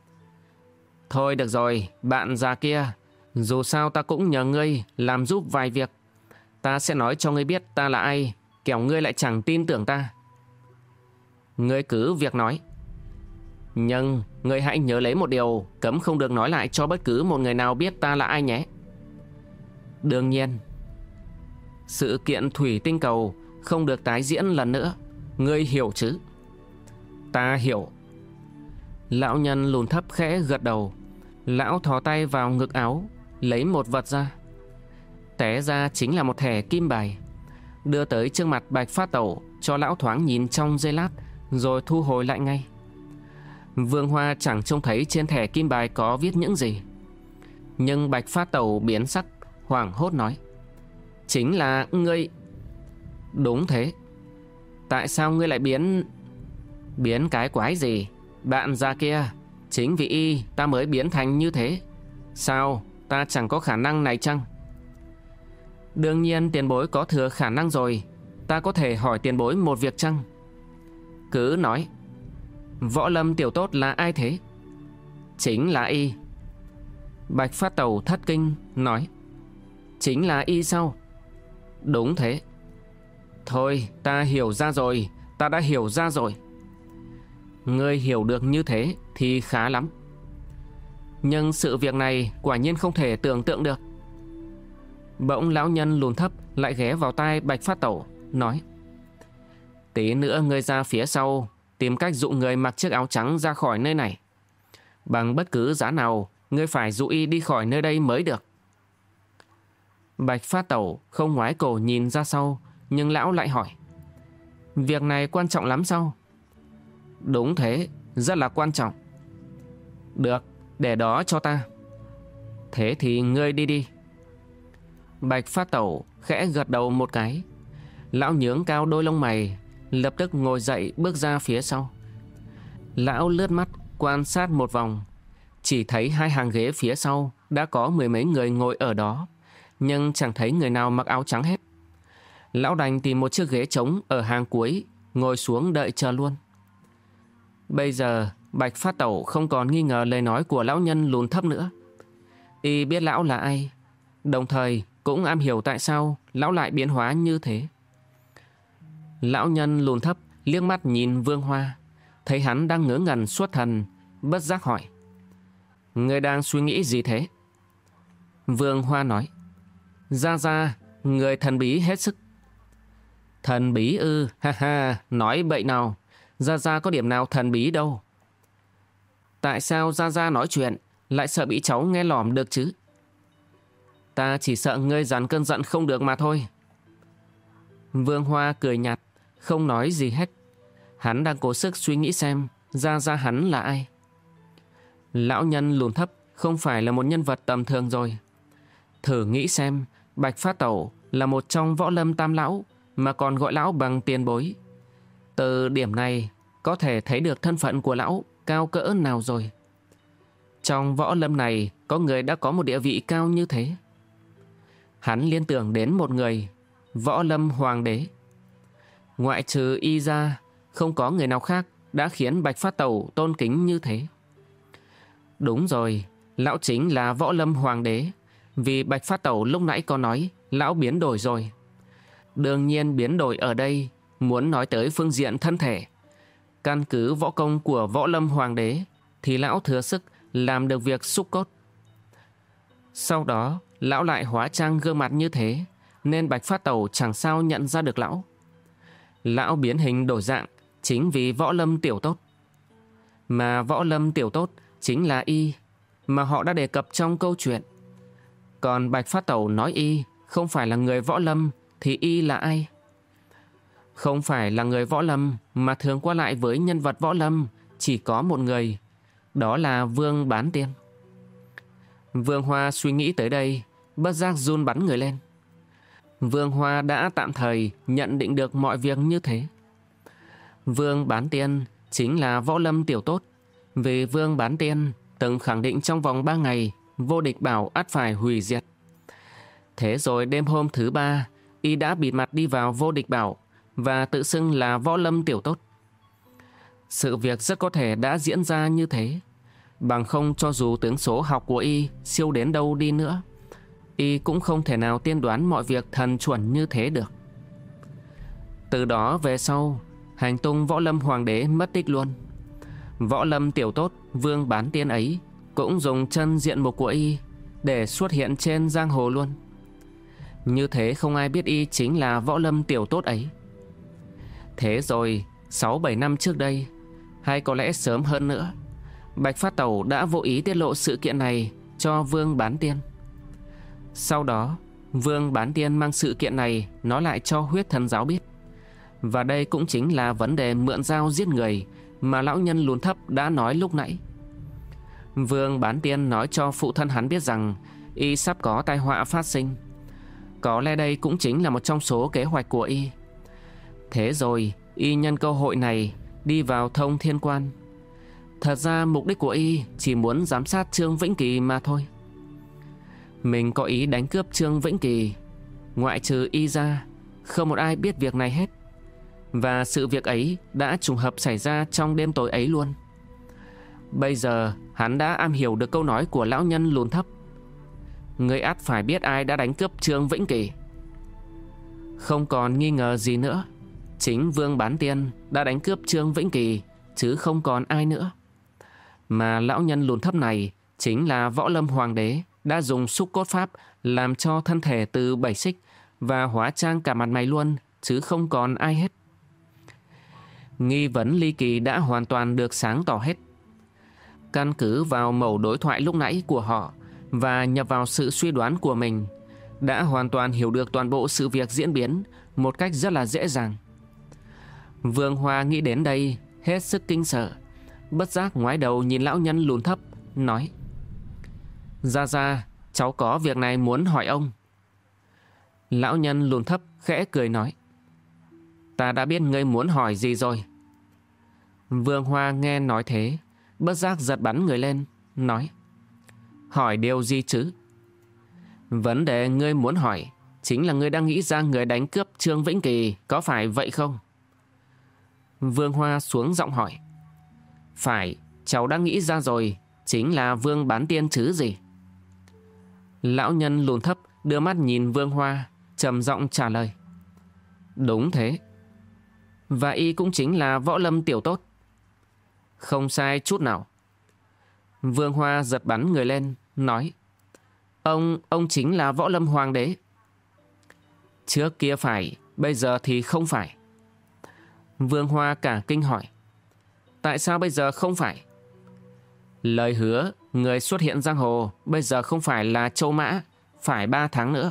Thôi được rồi, bạn già kia. Dù sao ta cũng nhờ ngươi làm giúp vài việc. Ta sẽ nói cho ngươi biết ta là ai, kẻo ngươi lại chẳng tin tưởng ta. Ngươi cứ việc nói. Nhưng ngươi hãy nhớ lấy một điều, cấm không được nói lại cho bất cứ một người nào biết ta là ai nhé. Đương nhiên. Sự kiện thủy tinh cầu không được tái diễn lần nữa. Ngươi hiểu chứ? Ta hiểu. Lão nhân lùn thấp khẽ gật đầu. Lão thò tay vào ngực áo, lấy một vật ra. Té ra chính là một thẻ kim bài. Đưa tới trước mặt Bạch Phát Tẩu, cho lão thoáng nhìn trong giây lát, rồi thu hồi lại ngay. Vương Hoa chẳng trông thấy trên thẻ kim bài có viết những gì. Nhưng Bạch Phát Tẩu biến sắc, hoảng hốt nói. Chính là ngươi. Đúng thế. Tại sao ngươi lại biến... Biến cái quái gì? Bạn già kia, chính vì y ta mới biến thành như thế. Sao, ta chẳng có khả năng này chăng? Đương nhiên tiền bối có thừa khả năng rồi. Ta có thể hỏi tiền bối một việc chăng? Cứ nói. Võ Lâm tiểu tốt là ai thế? Chính là y. Bạch Phát Tẩu thất kinh nói. Chính là y sao? Đúng thế. Thôi ta hiểu ra rồi. Ta đã hiểu ra rồi. Ngươi hiểu được như thế thì khá lắm. Nhưng sự việc này quả nhiên không thể tưởng tượng được. Bỗng lão nhân lùn thấp lại ghé vào tai Bạch Phát Tẩu, nói. Tí nữa ngươi ra phía sau, tìm cách dụ người mặc chiếc áo trắng ra khỏi nơi này. Bằng bất cứ giá nào, ngươi phải dụ y đi khỏi nơi đây mới được. Bạch Phát Tẩu không ngoái cổ nhìn ra sau, nhưng lão lại hỏi. Việc này quan trọng lắm sao? Đúng thế, rất là quan trọng. Được, để đó cho ta. Thế thì ngươi đi đi. Bạch Phát Tẩu khẽ gật đầu một cái. Lão nhướng cao đôi lông mày, lập tức ngồi dậy bước ra phía sau. Lão lướt mắt quan sát một vòng, chỉ thấy hai hàng ghế phía sau đã có mười mấy người ngồi ở đó, nhưng chẳng thấy người nào mặc áo trắng hết. Lão đành tìm một chiếc ghế trống ở hàng cuối, ngồi xuống đợi chờ luôn. Bây giờ Bạch Phát Tẩu không còn nghi ngờ lời nói của lão nhân lùn thấp nữa. Y biết lão là ai, đồng thời cũng am hiểu tại sao lão lại biến hóa như thế. Lão nhân lùn thấp liếc mắt nhìn Vương Hoa, thấy hắn đang ngớ ngẩn xuất thần, bất giác hỏi. Ngươi đang suy nghĩ gì thế? Vương Hoa nói. Ra, người thần bí hết sức. Thần bí ư? Ha ha, nói bậy nào. Ra có điểm nào thần bí đâu. Tại sao ra nói chuyện lại sợ bị cháu nghe lỏm được chứ? Ta chỉ sợ ngươi dằn cơn giận không được mà thôi. Vương Hoa cười nhạt, không nói gì hết. Hắn đang cố sức suy nghĩ xem ra hắn là ai. Lão nhân lùn thấp không phải là một nhân vật tầm thường rồi. Thử nghĩ xem, Bạch Phát Tẩu là một trong võ lâm tam lão, mà còn gọi lão bằng tiền bối. Từ điểm này có thể thấy được thân phận của lão cao cỡ nào rồi. Trong võ lâm này có người đã có một địa vị cao như thế. Hắn liên tưởng đến một người, Võ Lâm Hoàng đế. Ngoại trừ y ra, không có người nào khác đã khiến Bạch Phát Tẩu tôn kính như thế. Đúng rồi, lão chính là Võ Lâm Hoàng đế, vì Bạch Phát Tẩu lúc nãy có nói lão biến đổi rồi. Đương nhiên biến đổi ở đây muốn nói tới phương diện thân thể. Căn cứ võ công của Võ Lâm Hoàng đế thì lão thừa sức làm được việc xúc cốt. Sau đó lão lại hóa trang gương mặt như thế, nên Bạch Phát Tẩu chẳng sao nhận ra được lão. Lão biến hình đổi dạng chính vì Võ Lâm tiểu tốt. Mà Võ Lâm tiểu tốt chính là y mà họ đã đề cập trong câu chuyện. Còn Bạch Phát Tẩu nói y không phải là người Võ Lâm thì y là ai? Không phải là người võ lâm, mà thường qua lại với nhân vật võ lâm chỉ có một người, đó là Vương Bán Tiên. Vương Hoa suy nghĩ tới đây, bất giác run bắn người lên. Vương Hoa đã tạm thời nhận định được mọi việc như thế. Vương Bán Tiên chính là võ lâm tiểu tốt, vì Vương Bán Tiên từng khẳng định trong vòng 3 ngày vô địch bảo ắt phải hủy diệt. Thế rồi đêm hôm thứ 3, y đã bịt mặt đi vào vô địch bảo và tự xưng là võ lâm tiểu tốt. Sự việc rất có thể đã diễn ra như thế, bằng không cho dù tướng số học của y siêu đến đâu đi nữa, y cũng không thể nào tiên đoán mọi việc thần chuẩn như thế được. Từ đó về sau, hành tung võ lâm hoàng đế mất tích luôn. Võ lâm tiểu tốt Vương Bán Tiên ấy cũng dùng chân diện mục của y để xuất hiện trên giang hồ luôn. Như thế không ai biết y chính là võ lâm tiểu tốt ấy. Thế rồi 6-7 năm trước đây, hay có lẽ sớm hơn nữa, Bạch Phát Tẩu đã vô ý tiết lộ sự kiện này cho Vương Bán Tiên. Sau đó Vương Bán Tiên mang sự kiện này nói lại cho Huyết Thần Giáo biết. Và đây cũng chính là vấn đề mượn dao giết người mà lão nhân lùn thấp đã nói lúc nãy. Vương Bán Tiên nói cho phụ thân hắn biết rằng y sắp có tai họa phát sinh. Có lẽ đây cũng chính là một trong số kế hoạch của y. Thế rồi y nhân cơ hội này đi vào Thông Thiên Quan. Thật ra mục đích của y chỉ muốn giám sát Trương Vĩnh Kỳ mà thôi. Mình có ý đánh cướp Trương Vĩnh Kỳ, ngoại trừ y ra, không một ai biết việc này hết. Và sự việc ấy đã trùng hợp xảy ra trong đêm tối ấy luôn. Bây giờ hắn đã am hiểu được câu nói của lão nhân lùn thấp: người ắt phải biết ai đã đánh cướp Trương Vĩnh Kỳ. Không còn nghi ngờ gì nữa, chính Vương Bán Tiên đã đánh cướp Trương Vĩnh Kỳ, chứ không còn ai nữa. Mà lão nhân lùn thấp này chính là võ lâm hoàng đế đã dùng xúc cốt pháp làm cho thân thể từ 7 xích và hóa trang cả mặt mày luôn, chứ không còn ai hết. Nghi vấn ly kỳ đã hoàn toàn được sáng tỏ hết. Căn cứ vào mẩu đối thoại lúc nãy của họ và nhập vào sự suy đoán của mình, đã hoàn toàn hiểu được toàn bộ sự việc diễn biến một cách rất là dễ dàng. Vương Hoa nghĩ đến đây hết sức kinh sợ, bất giác ngoái đầu nhìn lão nhân lùn thấp, nói: Ra, cháu có việc này muốn hỏi ông. Lão nhân lùn thấp khẽ cười nói: Ta đã biết ngươi muốn hỏi gì rồi. Vương Hoa nghe nói thế, bất giác giật bắn người lên, nói: Hỏi điều gì chứ? Vấn đề ngươi muốn hỏi chính là ngươi đang nghĩ ra người đánh cướp Trương Vĩnh Kỳ, có phải vậy không? Vương Hoa xuống giọng hỏi: Phải, cháu đã nghĩ ra rồi, chính là Vương Bán Tiên chứ gì. Lão nhân lùn thấp đưa mắt nhìn Vương Hoa, trầm giọng trả lời: Đúng thế. Và y cũng chính là võ lâm tiểu tốt. Không sai chút nào. Vương Hoa giật bắn người lên, nói: Ông chính là võ lâm hoàng đế. Trước kia phải, bây giờ thì không phải. Vương Hoa cả kinh hỏi: Tại sao bây giờ không phải? Lời hứa người xuất hiện giang hồ bây giờ không phải là Châu Mã, phải 3 tháng nữa.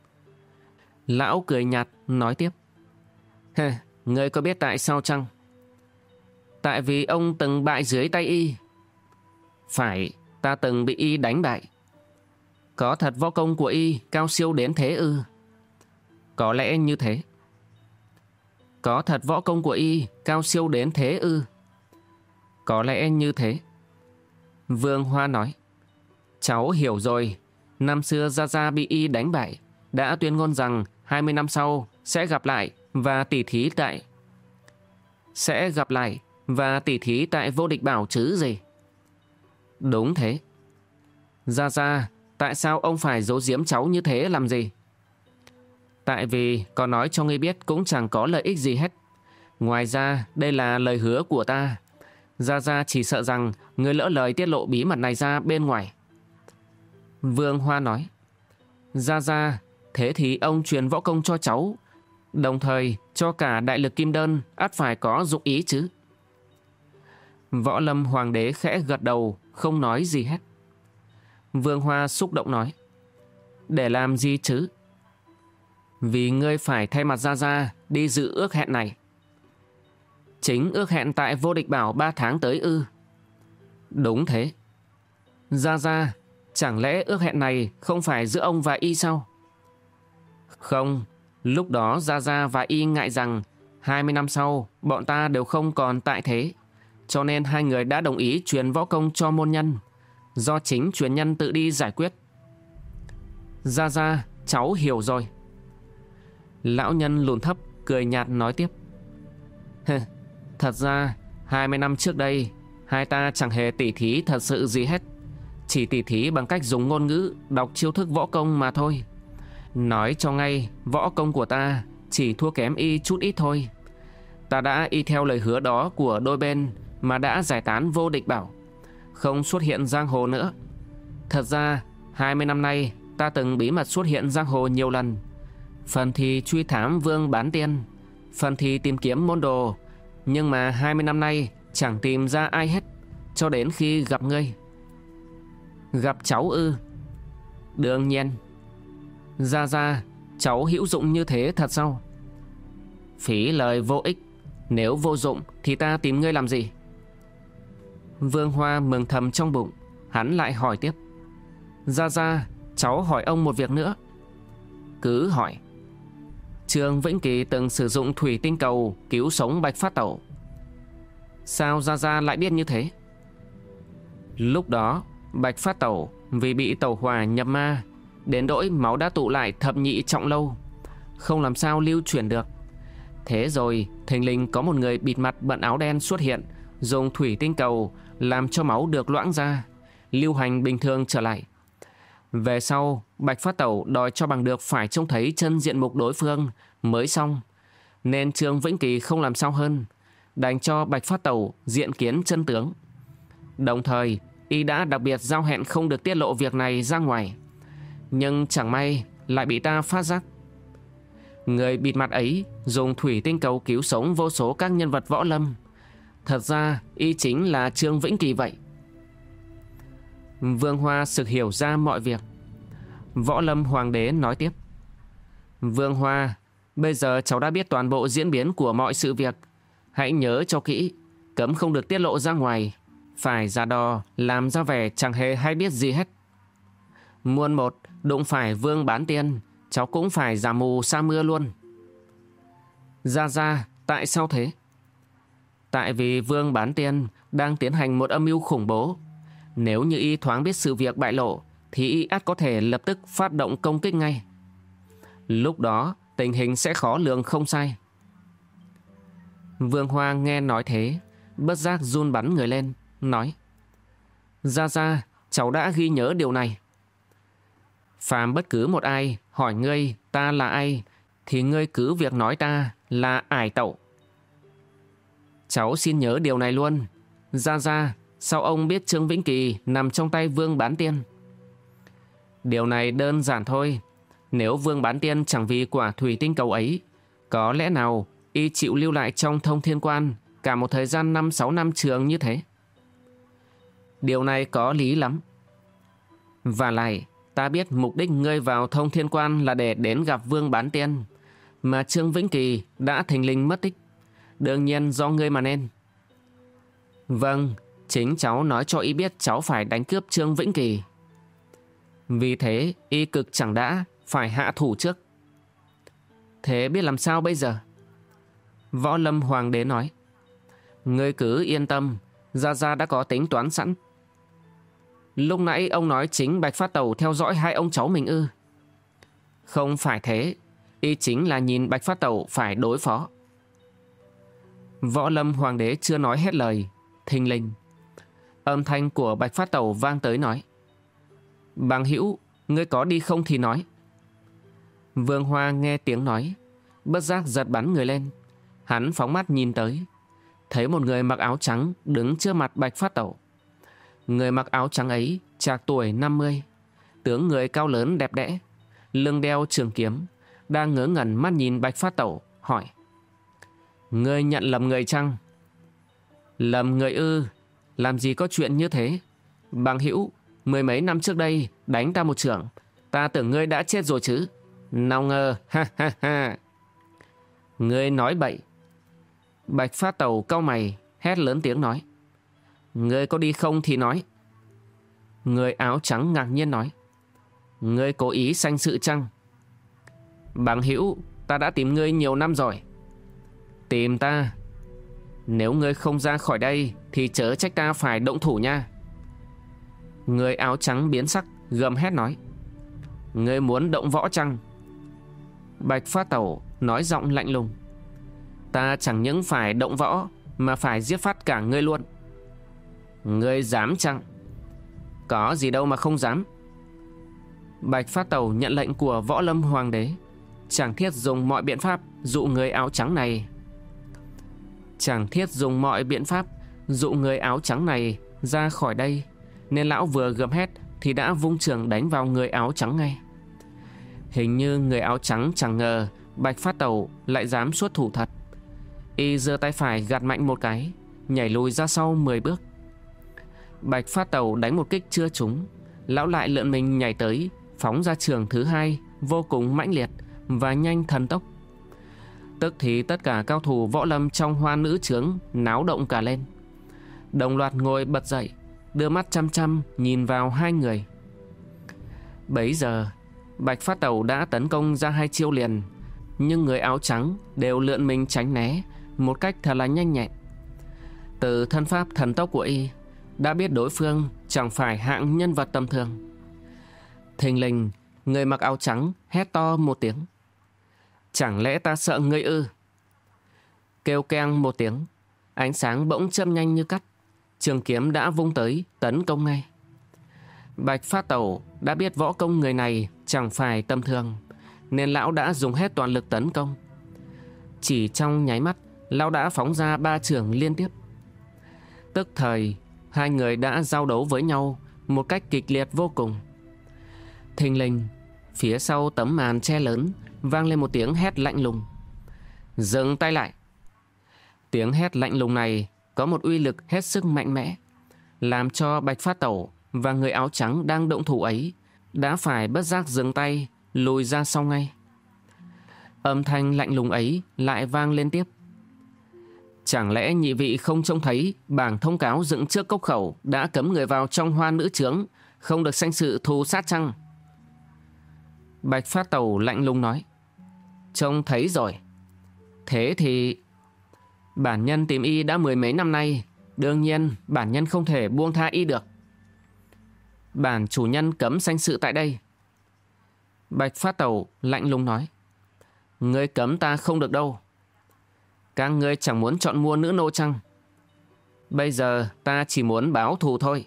Lão cười nhạt nói tiếp: Ngươi có biết tại sao chăng? Tại vì ông từng bại dưới tay y. Phải, ta từng bị y đánh bại. Có thật võ công của y cao siêu đến thế ư? Có lẽ như thế. Có thật võ công của y cao siêu đến thế ư? Có lẽ như thế. Vương Hoa nói: Cháu hiểu rồi. Năm xưa Gia bị y đánh bại, đã tuyên ngôn rằng 20 năm sau sẽ gặp lại và tỉ thí tại... Sẽ gặp lại và tỉ thí tại vô địch bảo chứ gì? Đúng thế. Gia, tại sao ông phải giấu giếm cháu như thế làm gì? Tại vì có nói cho ngươi biết cũng chẳng có lợi ích gì hết. Ngoài ra đây là lời hứa của ta. Gia chỉ sợ rằng ngươi lỡ lời tiết lộ bí mật này ra bên ngoài. Vương Hoa nói: Gia, thế thì ông truyền võ công cho cháu, đồng thời cho cả đại lực kim đơn, ắt phải có dụng ý chứ. Võ lâm hoàng đế khẽ gật đầu, không nói gì hết. Vương Hoa xúc động nói: Để làm gì chứ? Vì ngươi phải thay mặt Gia Gia đi dự ước hẹn này. Chính ước hẹn tại Vô Địch Bảo 3 tháng tới ư? Đúng thế. Gia Gia, chẳng lẽ ước hẹn này không phải giữa ông và y sao? Không, lúc đó Gia Gia và y ngại rằng 20 năm sau bọn ta đều không còn tại thế, cho nên hai người đã đồng ý truyền võ công cho môn nhân, do chính truyền nhân tự đi giải quyết. Gia Gia, cháu hiểu rồi. Lão nhân lùn thấp cười nhạt nói tiếp. Thật ra 20 năm trước đây hai ta chẳng hề tỉ thí thật sự gì hết, chỉ tỉ thí bằng cách dùng ngôn ngữ đọc chiêu thức võ công mà thôi. Nói cho ngay, võ công của ta chỉ thua kém y chút ít thôi. Ta đã y theo lời hứa đó của đôi bên mà đã giải tán Vô Địch Bảo, không xuất hiện giang hồ nữa. Thật ra 20 năm nay ta từng bí mật xuất hiện giang hồ nhiều lần, phần thì truy thám Vương Bán Tiên, phần thì tìm kiếm môn đồ, nhưng mà 20 năm nay chẳng tìm ra ai hết, cho đến khi gặp ngươi. Gặp cháu ư? Đương nhiên. Gia Gia, cháu hữu dụng như thế thật sao? Phí lời vô ích, nếu vô dụng thì ta tìm ngươi làm gì? Vương Hoa mừng thầm trong bụng, hắn lại hỏi tiếp. Gia Gia, cháu hỏi ông một việc nữa. Cứ hỏi. Trương Vĩnh Kỳ từng sử dụng thủy tinh cầu cứu sống Bạch Phát Tẩu. Sao Gia Gia lại biết như thế? Lúc đó Bạch Phát Tẩu vì bị tẩu hỏa nhập ma, đến nỗi máu đã tụ lại thập nhị trọng lâu, không làm sao lưu chuyển được. Thế rồi thình lình có một người bịt mặt bận áo đen xuất hiện, dùng thủy tinh cầu làm cho máu được loãng ra, lưu hành bình thường trở lại. Về sau Bạch Phát Tẩu đòi cho bằng được phải trông thấy chân diện mục đối phương mới xong, nên Trương Vĩnh Kỳ không làm sao hơn, đành cho Bạch Phát Tẩu diện kiến chân tướng. Đồng thời y đã đặc biệt giao hẹn không được tiết lộ việc này ra ngoài, nhưng chẳng may lại bị ta phát giác. Người bịt mặt ấy dùng thủy tinh cầu cứu sống vô số các nhân vật võ lâm. Thật ra y chính là Trương Vĩnh Kỳ vậy. Vương Hoa sực hiểu ra mọi việc. Võ Lâm Hoàng đế nói tiếp. Vương Hoa, bây giờ cháu đã biết toàn bộ diễn biến của mọi sự việc. Hãy nhớ cho kỹ, cấm không được tiết lộ ra ngoài, phải giả đò làm ra vẻ chẳng hề hay biết gì hết. Muôn một đụng phải Vương Bán Tiên, cháu cũng phải giả mù sa mưa luôn. Gia Gia, tại sao thế? Tại vì Vương Bán Tiên đang tiến hành một âm mưu khủng bố. Nếu như y thoáng biết sự việc bại lộ thì y ắt có thể lập tức phát động công kích ngay. Lúc đó tình hình sẽ khó lường không sai. Vương Hoa nghe nói thế, bất giác run bắn người lên, nói. Gia Gia, cháu đã ghi nhớ điều này. Phàm bất cứ một ai hỏi ngươi ta là ai, thì ngươi cứ việc nói ta là Ải Tẩu. Cháu xin nhớ điều này luôn. Gia Gia, sao ông biết Trương Vĩnh Kỳ nằm trong tay Vương Bán Tiên? Điều này đơn giản thôi. Nếu Vương Bán Tiên chẳng vì quả thủy tinh cầu ấy, có lẽ nào y chịu lưu lại trong Thông Thiên Quan cả một thời gian 5-6 năm trường như thế? Điều này có lý lắm. Và lại, ta biết mục đích ngươi vào Thông Thiên Quan là để đến gặp Vương Bán Tiên, mà Trương Vĩnh Kỳ đã thình lình mất tích, đương nhiên do ngươi mà nên. Vâng, chính cháu nói cho y biết cháu phải đánh cướp Trương Vĩnh Kỳ. Vì thế y cực chẳng đã phải hạ thủ trước. Thế biết làm sao bây giờ? Võ Lâm Hoàng đế nói. Ngươi cứ yên tâm, Gia Gia đã có tính toán sẵn. Lúc nãy ông nói chính Bạch Phát Tẩu theo dõi hai ông cháu mình ư? Không phải thế, y chính là nhìn Bạch Phát Tẩu phải đối phó. Võ Lâm Hoàng đế chưa nói hết lời, thình lình âm thanh của Bạch Phát Tẩu vang tới nói. Bằng hữu, ngươi có đi không thì nói. Vương Hoa nghe tiếng nói, bất giác giật bắn người lên. Hắn phóng mắt nhìn tới, thấy một người mặc áo trắng đứng trước mặt Bạch Phát Tẩu. Người mặc áo trắng ấy trạc tuổi 50, tướng người cao lớn đẹp đẽ, lưng đeo trường kiếm, đang ngớ ngẩn mắt nhìn Bạch Phát Tẩu, hỏi. Ngươi nhận lầm người chăng? Lầm người ư? Làm gì có chuyện như thế? Bằng hữu, 10 mấy năm trước đây đánh ta một chưởng, ta tưởng ngươi đã chết rồi chứ. Nào ngờ, ha ha ha. Ngươi nói bậy. Bạch Phát Tẩu cau mày, hét lớn tiếng nói. Ngươi có đi không thì nói. Người áo trắng ngạc nhiên nói. Ngươi cố ý sanh sự chăng? Bằng hữu, ta đã tìm ngươi nhiều năm rồi. Tìm ta? Nếu ngươi không ra khỏi đây thì chớ trách ta phải động thủ nha. Người áo trắng biến sắc, gầm hét nói. Ngươi muốn động võ chăng? Bạch Phát Tẩu nói giọng lạnh lùng. Ta chẳng những phải động võ mà phải giết phát cả ngươi luôn. Ngươi dám chăng? Có gì đâu mà không dám. Bạch Phát Tẩu nhận lệnh của Võ Lâm Hoàng đế, chẳng thiết dùng mọi biện pháp dụ người áo trắng này. Chẳng thiết dùng mọi biện pháp dụ người áo trắng này ra khỏi đây, nên lão vừa gầm hét thì đã vung chưởng đánh vào người áo trắng ngay. Hình như người áo trắng chẳng ngờ Bạch Phát Tẩu lại dám xuất thủ thật. Y giơ tay phải gạt mạnh một cái, nhảy lùi ra sau 10 bước. Bạch Phát Tẩu đánh một kích chưa trúng, lão lại lượn mình nhảy tới, phóng ra chưởng thứ hai vô cùng mãnh liệt và nhanh thần tốc. Tức thì tất cả cao thủ võ lâm trong Hoa Nữ Chướng náo động cả lên, đồng loạt ngồi bật dậy, đưa mắt chăm chăm nhìn vào hai người. Bấy giờ Bạch Phát Tẩu đã tấn công ra hai chiêu liền, nhưng người áo trắng đều lượn mình tránh né một cách thật là nhanh nhẹn. Từ thân pháp thần tốc của y đã biết đối phương chẳng phải hạng nhân vật tầm thường. Thình lình, người mặc áo trắng hét to một tiếng. Chẳng lẽ ta sợ ngươi ư? Kêu keng một tiếng, ánh sáng bỗng chớp nhanh như cắt, trường kiếm đã vung tới tấn công ngay. Bạch Phát Tẩu đã biết võ công người này chẳng phải tầm thường, nên lão đã dùng hết toàn lực tấn công. Chỉ trong nháy mắt, lão đã phóng ra 3 chưởng liên tiếp. Tức thời, hai người đã giao đấu với nhau một cách kịch liệt vô cùng. Thình lình, phía sau tấm màn che lớn vang lên một tiếng hét lạnh lùng. Dừng tay lại. Tiếng hét lạnh lùng này có một uy lực hết sức mạnh mẽ, làm cho Bạch Phát Tẩu và người áo trắng đang động thủ ấy đã phải bất giác dừng tay, lùi ra sau ngay. Âm thanh lạnh lùng ấy lại vang lên tiếp. Chẳng lẽ nhị vị không trông thấy bảng thông cáo dựng trước cốc khẩu đã cấm người vào trong Hoa Nữ Chướng, không được sanh sự thù sát chăng? Bạch Phát Tẩu lạnh lùng nói. Trông thấy rồi. Thế thì bản nhân tìm y đã 10 mấy năm nay, đương nhiên bản nhân không thể buông tha y được. Bản chủ nhân cấm sanh sự tại đây. Bạch Phát Tẩu lạnh lùng nói. Ngươi cấm ta không được đâu. Các ngươi chẳng muốn chọn mua nữ nô chăng? Bây giờ ta chỉ muốn báo thù thôi.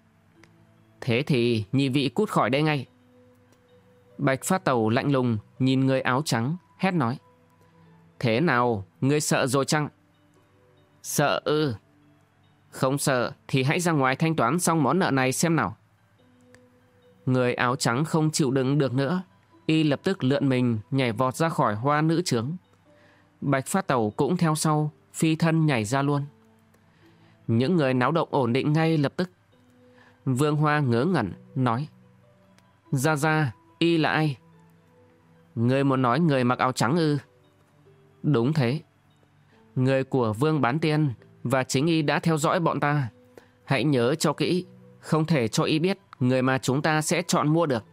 Thế thì nhị vị cút khỏi đây ngay. Bạch Phát Tẩu lạnh lùng nhìn người áo trắng, hét nói. Thế nào, ngươi sợ rồi chăng? Sợ ư? Không sợ thì hãy ra ngoài thanh toán xong món nợ này xem nào. Người áo trắng không chịu đựng được nữa, y lập tức lượn mình nhảy vọt ra khỏi Hoa Nữ Chướng. Bạch Phát Tẩu cũng theo sau, phi thân nhảy ra luôn. Những người náo động ổn định ngay lập tức. Vương Hoa ngớ ngẩn nói. Ra, y là ai? Ngươi muốn nói người mặc áo trắng ư? Đúng thế. Người của Vương Bán Tiên và chính y đã theo dõi bọn ta. Hãy nhớ cho kỹ, không thể cho y biết người mà chúng ta sẽ chọn mua được.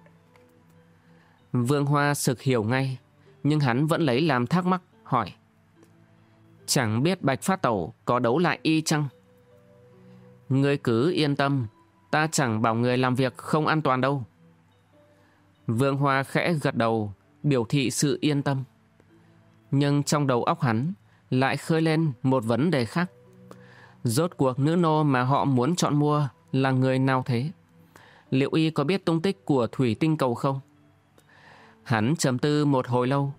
Vương Hoa sực hiểu ngay, nhưng hắn vẫn lấy làm thắc mắc, hỏi. Chẳng biết Bạch Phát Tẩu có đấu lại y chăng? Ngươi cứ yên tâm, ta chẳng bảo người làm việc không an toàn đâu. Vương Hoa khẽ gật đầu, biểu thị sự yên tâm. Nhưng trong đầu óc hắn lại khơi lên một vấn đề khác. Rốt cuộc nữ nô mà họ muốn chọn mua là người nào thế? Liệu y có biết tung tích của Thủy Tinh Cầu không? Hắn trầm tư một hồi lâu.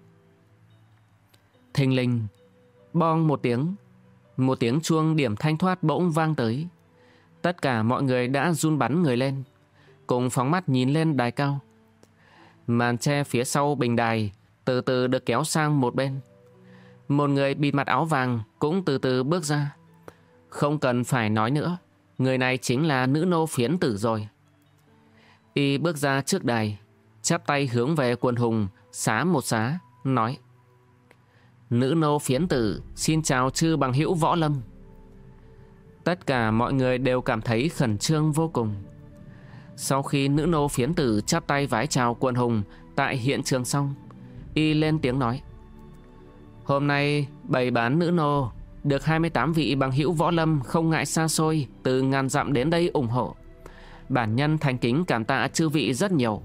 Thình lình, bong một tiếng chuông điểm thanh thoát bỗng vang tới. Tất cả mọi người đã run bắn người lên, cùng phóng mắt nhìn lên đài cao. Màn che phía sau bình đài từ từ được kéo sang một bên. Một người bịt mặt áo vàng cũng từ từ bước ra. Không cần phải nói nữa, người này chính là nữ nô Phiến Tử rồi. Y bước ra trước đài, chắp tay hướng về quần hùng xá một xá, nói: Nữ nô Phiến Tử xin chào chư bằng hữu Võ Lâm. Tất cả mọi người đều cảm thấy khẩn trương vô cùng. Sau khi nữ nô Phiến Tử chắp tay vái chào quần hùng tại hiện trường xong, y lên tiếng nói: Hôm nay bày bán nữ nô được 28 vị bằng hữu Võ Lâm không ngại xa xôi từ ngàn dặm đến đây ủng hộ. Bản nhân thành kính cảm tạ chư vị rất nhiều.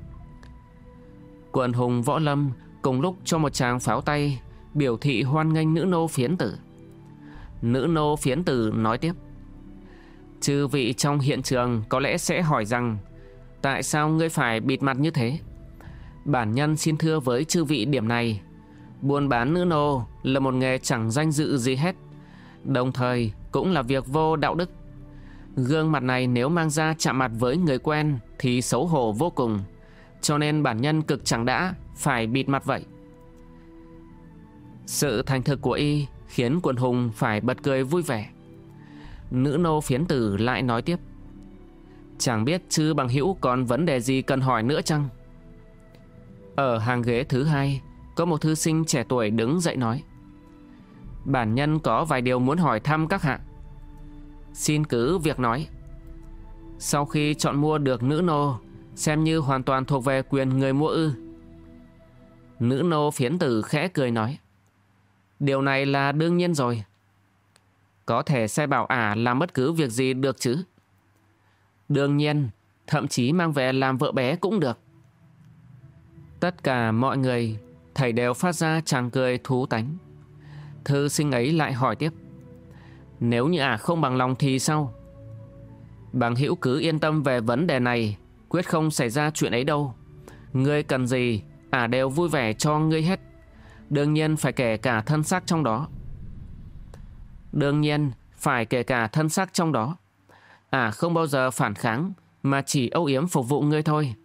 Quần hùng Võ Lâm cùng lúc cho một tràng pháo tay biểu thị hoan nghênh nữ nô Phiến Tử. Nữ nô Phiến Tử nói tiếp: Chư vị trong hiện trường có lẽ sẽ hỏi rằng tại sao ngươi phải bịt mặt như thế. Bản nhân xin thưa với chư vị điểm này: buôn bán nữ nô là một nghề chẳng danh dự gì hết, đồng thời cũng là việc vô đạo đức. Gương mặt này nếu mang ra chạm mặt với người quen thì xấu hổ vô cùng, cho nên bản nhân cực chẳng đã phải bịt mặt vậy. Sự thành thực của y khiến quần hùng phải bật cười vui vẻ. Nữ nô Phiến Tử lại nói tiếp: Chẳng biết chư bằng hữu còn vấn đề gì cần hỏi nữa chăng? Ở hàng ghế thứ hai có một thư sinh trẻ tuổi đứng dậy nói: Bản nhân có vài điều muốn hỏi thăm các hạ. Xin cứ việc nói. Sau khi chọn mua được nữ nô, xem như hoàn toàn thuộc về quyền người mua ư? Nữ nô Phiến Tử khẽ cười nói: Điều này là đương nhiên rồi. Có thể sai bảo ả làm bất cứ việc gì được chứ? Đương nhiên, thậm chí mang về làm vợ bé cũng được. Tất cả mọi người thầy đều phát ra tràng cười thú tánh. Thư sinh ấy lại hỏi tiếp: Nếu như ả không bằng lòng thì sao? Bằng hữu cứ yên tâm về vấn đề này, quyết không xảy ra chuyện ấy đâu. Ngươi cần gì ả đều vui vẻ cho ngươi hết. Đương nhiên phải kể cả thân xác trong đó. Đương nhiên phải kể cả thân xác trong đó. Ả không bao giờ phản kháng, mà chỉ âu yếm phục vụ ngươi thôi.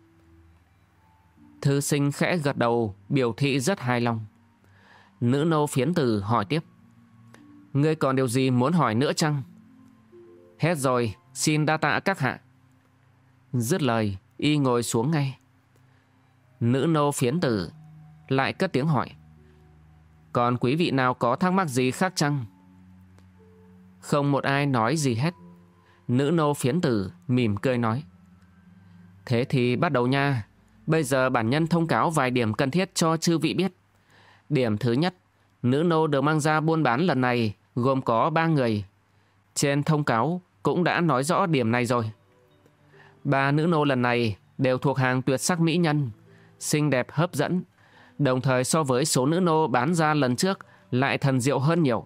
Thư sinh khẽ gật đầu biểu thị rất hài lòng. Nữ nô Phiến Tử hỏi tiếp: Ngươi còn điều gì muốn hỏi nữa chăng? Hết rồi, xin đa tạ các hạ. Dứt lời, y ngồi xuống ngay. Nữ nô Phiến Tử lại cất tiếng hỏi: Còn quý vị nào có thắc mắc gì khác chăng? Không một ai nói gì hết. Nữ nô Phiến Tử mỉm cười nói: Thế thì bắt đầu nha. Bây giờ bản nhân thông cáo vài điểm cần thiết cho chư vị biết. Điểm thứ nhất, nữ nô được mang ra buôn bán lần này gồm có 3 người. Trên thông cáo cũng đã nói rõ điểm này rồi. 3 nữ nô lần này đều thuộc hàng tuyệt sắc mỹ nhân, xinh đẹp hấp dẫn, đồng thời so với số nữ nô bán ra lần trước lại thần diệu hơn nhiều.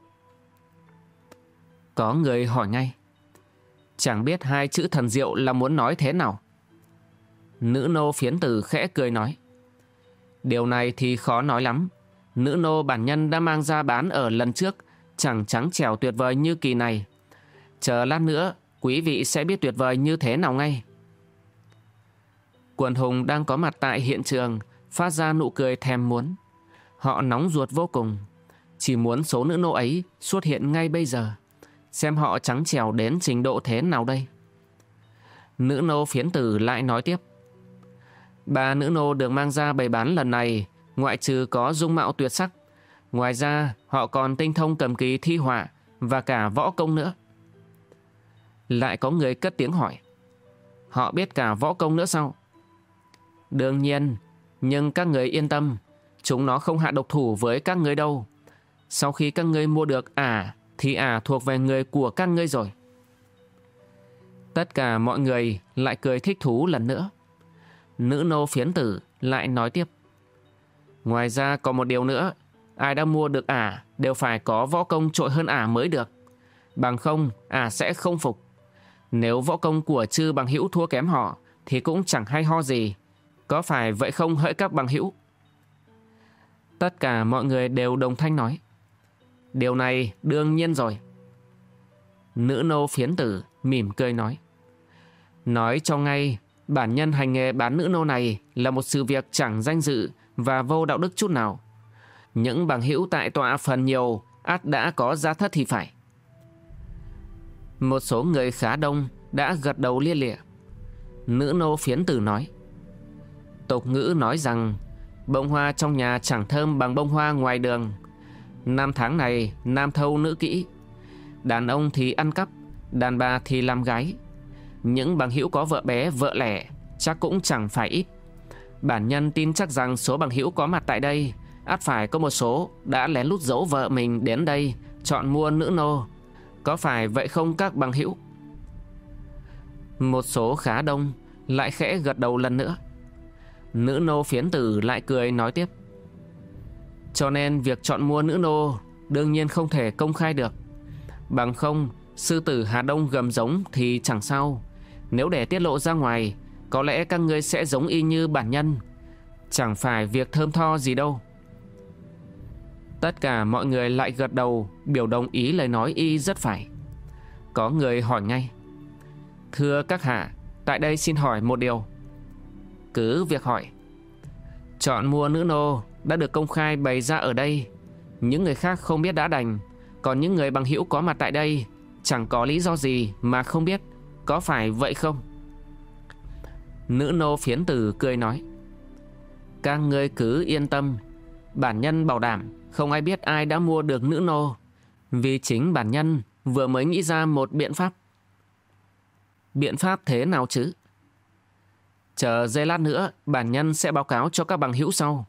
Có người hỏi ngay: Chẳng biết 2 chữ thần diệu là muốn nói thế nào? Nữ nô Phiến Tử khẽ cười nói: Điều này thì khó nói lắm. Nữ nô bản nhân đã mang ra bán ở lần trước chẳng trắng trẻo tuyệt vời như kỳ này. Chờ lát nữa quý vị sẽ biết tuyệt vời như thế nào ngay. Quần hùng đang có mặt tại hiện trường phát ra nụ cười thèm muốn. Họ nóng ruột vô cùng, chỉ muốn số nữ nô ấy xuất hiện ngay bây giờ, xem họ trắng trẻo đến trình độ thế nào đây. Nữ nô Phiến Tử lại nói tiếp: 3 nữ nô được mang ra bày bán lần này, ngoại trừ có dung mạo tuyệt sắc, ngoài ra họ còn tinh thông cầm kỳ thi họa và cả võ công nữa. Lại có người cất tiếng hỏi: Họ biết cả võ công nữa sao? Đương nhiên, nhưng các người yên tâm, chúng nó không hạ độc thủ với các người đâu. Sau khi các ngươi mua được ả thì ả thuộc về người của các ngươi rồi. Tất cả mọi người lại cười thích thú lần nữa. Nữ nô Phiến Tử lại nói tiếp: Ngoài ra còn một điều nữa, ai đã mua được ả đều phải có võ công trội hơn ả mới được, bằng không ả sẽ không phục. Nếu võ công của chư bằng hữu thua kém họ thì cũng chẳng hay ho gì, có phải vậy không hỡi các bằng hữu? Tất cả mọi người đều đồng thanh nói: Điều này đương nhiên rồi. Nữ nô Phiến Tử mỉm cười nói: Nói cho ngay, bản nhân hành nghề bán nữ nô này là một sự việc chẳng danh dự và vô đạo đức chút nào. Những bằng hữu tại tọa phần nhiều ắt đã có giá thất thì phải. Một số người khá đông đã gật đầu lia lịa. Nữ nô Phiến Tử nói: Tục ngữ nói rằng Bông hoa trong nhà chẳng thơm bằng bông hoa ngoài đường. Năm tháng này nam thâu nữ kỹ, đàn ông thì ăn cắp, đàn bà thì làm gái. Những bằng hữu có vợ bé vợ lẻ chắc cũng chẳng phải ít. Bản nhân tin chắc rằng số bằng hữu có mặt tại đây ắt phải có một số đã lén lút giấu vợ mình đến đây chọn mua nữ nô. Có phải vậy không các bằng hữu? Một số khá đông lại khẽ gật đầu lần nữa. Nữ nô phiến tử lại cười nói tiếp: cho nên việc chọn mua nữ nô đương nhiên không thể công khai được. Bằng không sư tử Hà Đông gầm giống thì chẳng sao. Nếu để tiết lộ ra ngoài, có lẽ các ngươi sẽ giống y như bản nhân. Chẳng phải việc thơm tho gì đâu. Tất cả mọi người lại gật đầu biểu đồng ý lời nói y rất phải. Có người hỏi ngay: thưa các hạ, tại đây xin hỏi một điều. Cứ việc hỏi. Chọn mua nữ nô đã được công khai bày ra ở đây. Những người khác không biết đã đành. Còn những người bằng hữu có mặt tại đây chẳng có lý do gì mà không biết. Có phải vậy không? Nữ nô phiến tử cười nói: các ngươi cứ yên tâm. Bản nhân bảo đảm không ai biết ai đã mua được nữ nô. Vì chính bản nhân vừa mới nghĩ ra một biện pháp. Biện pháp thế nào chứ? Chờ giây lát nữa bản nhân sẽ báo cáo cho các bằng hữu sau.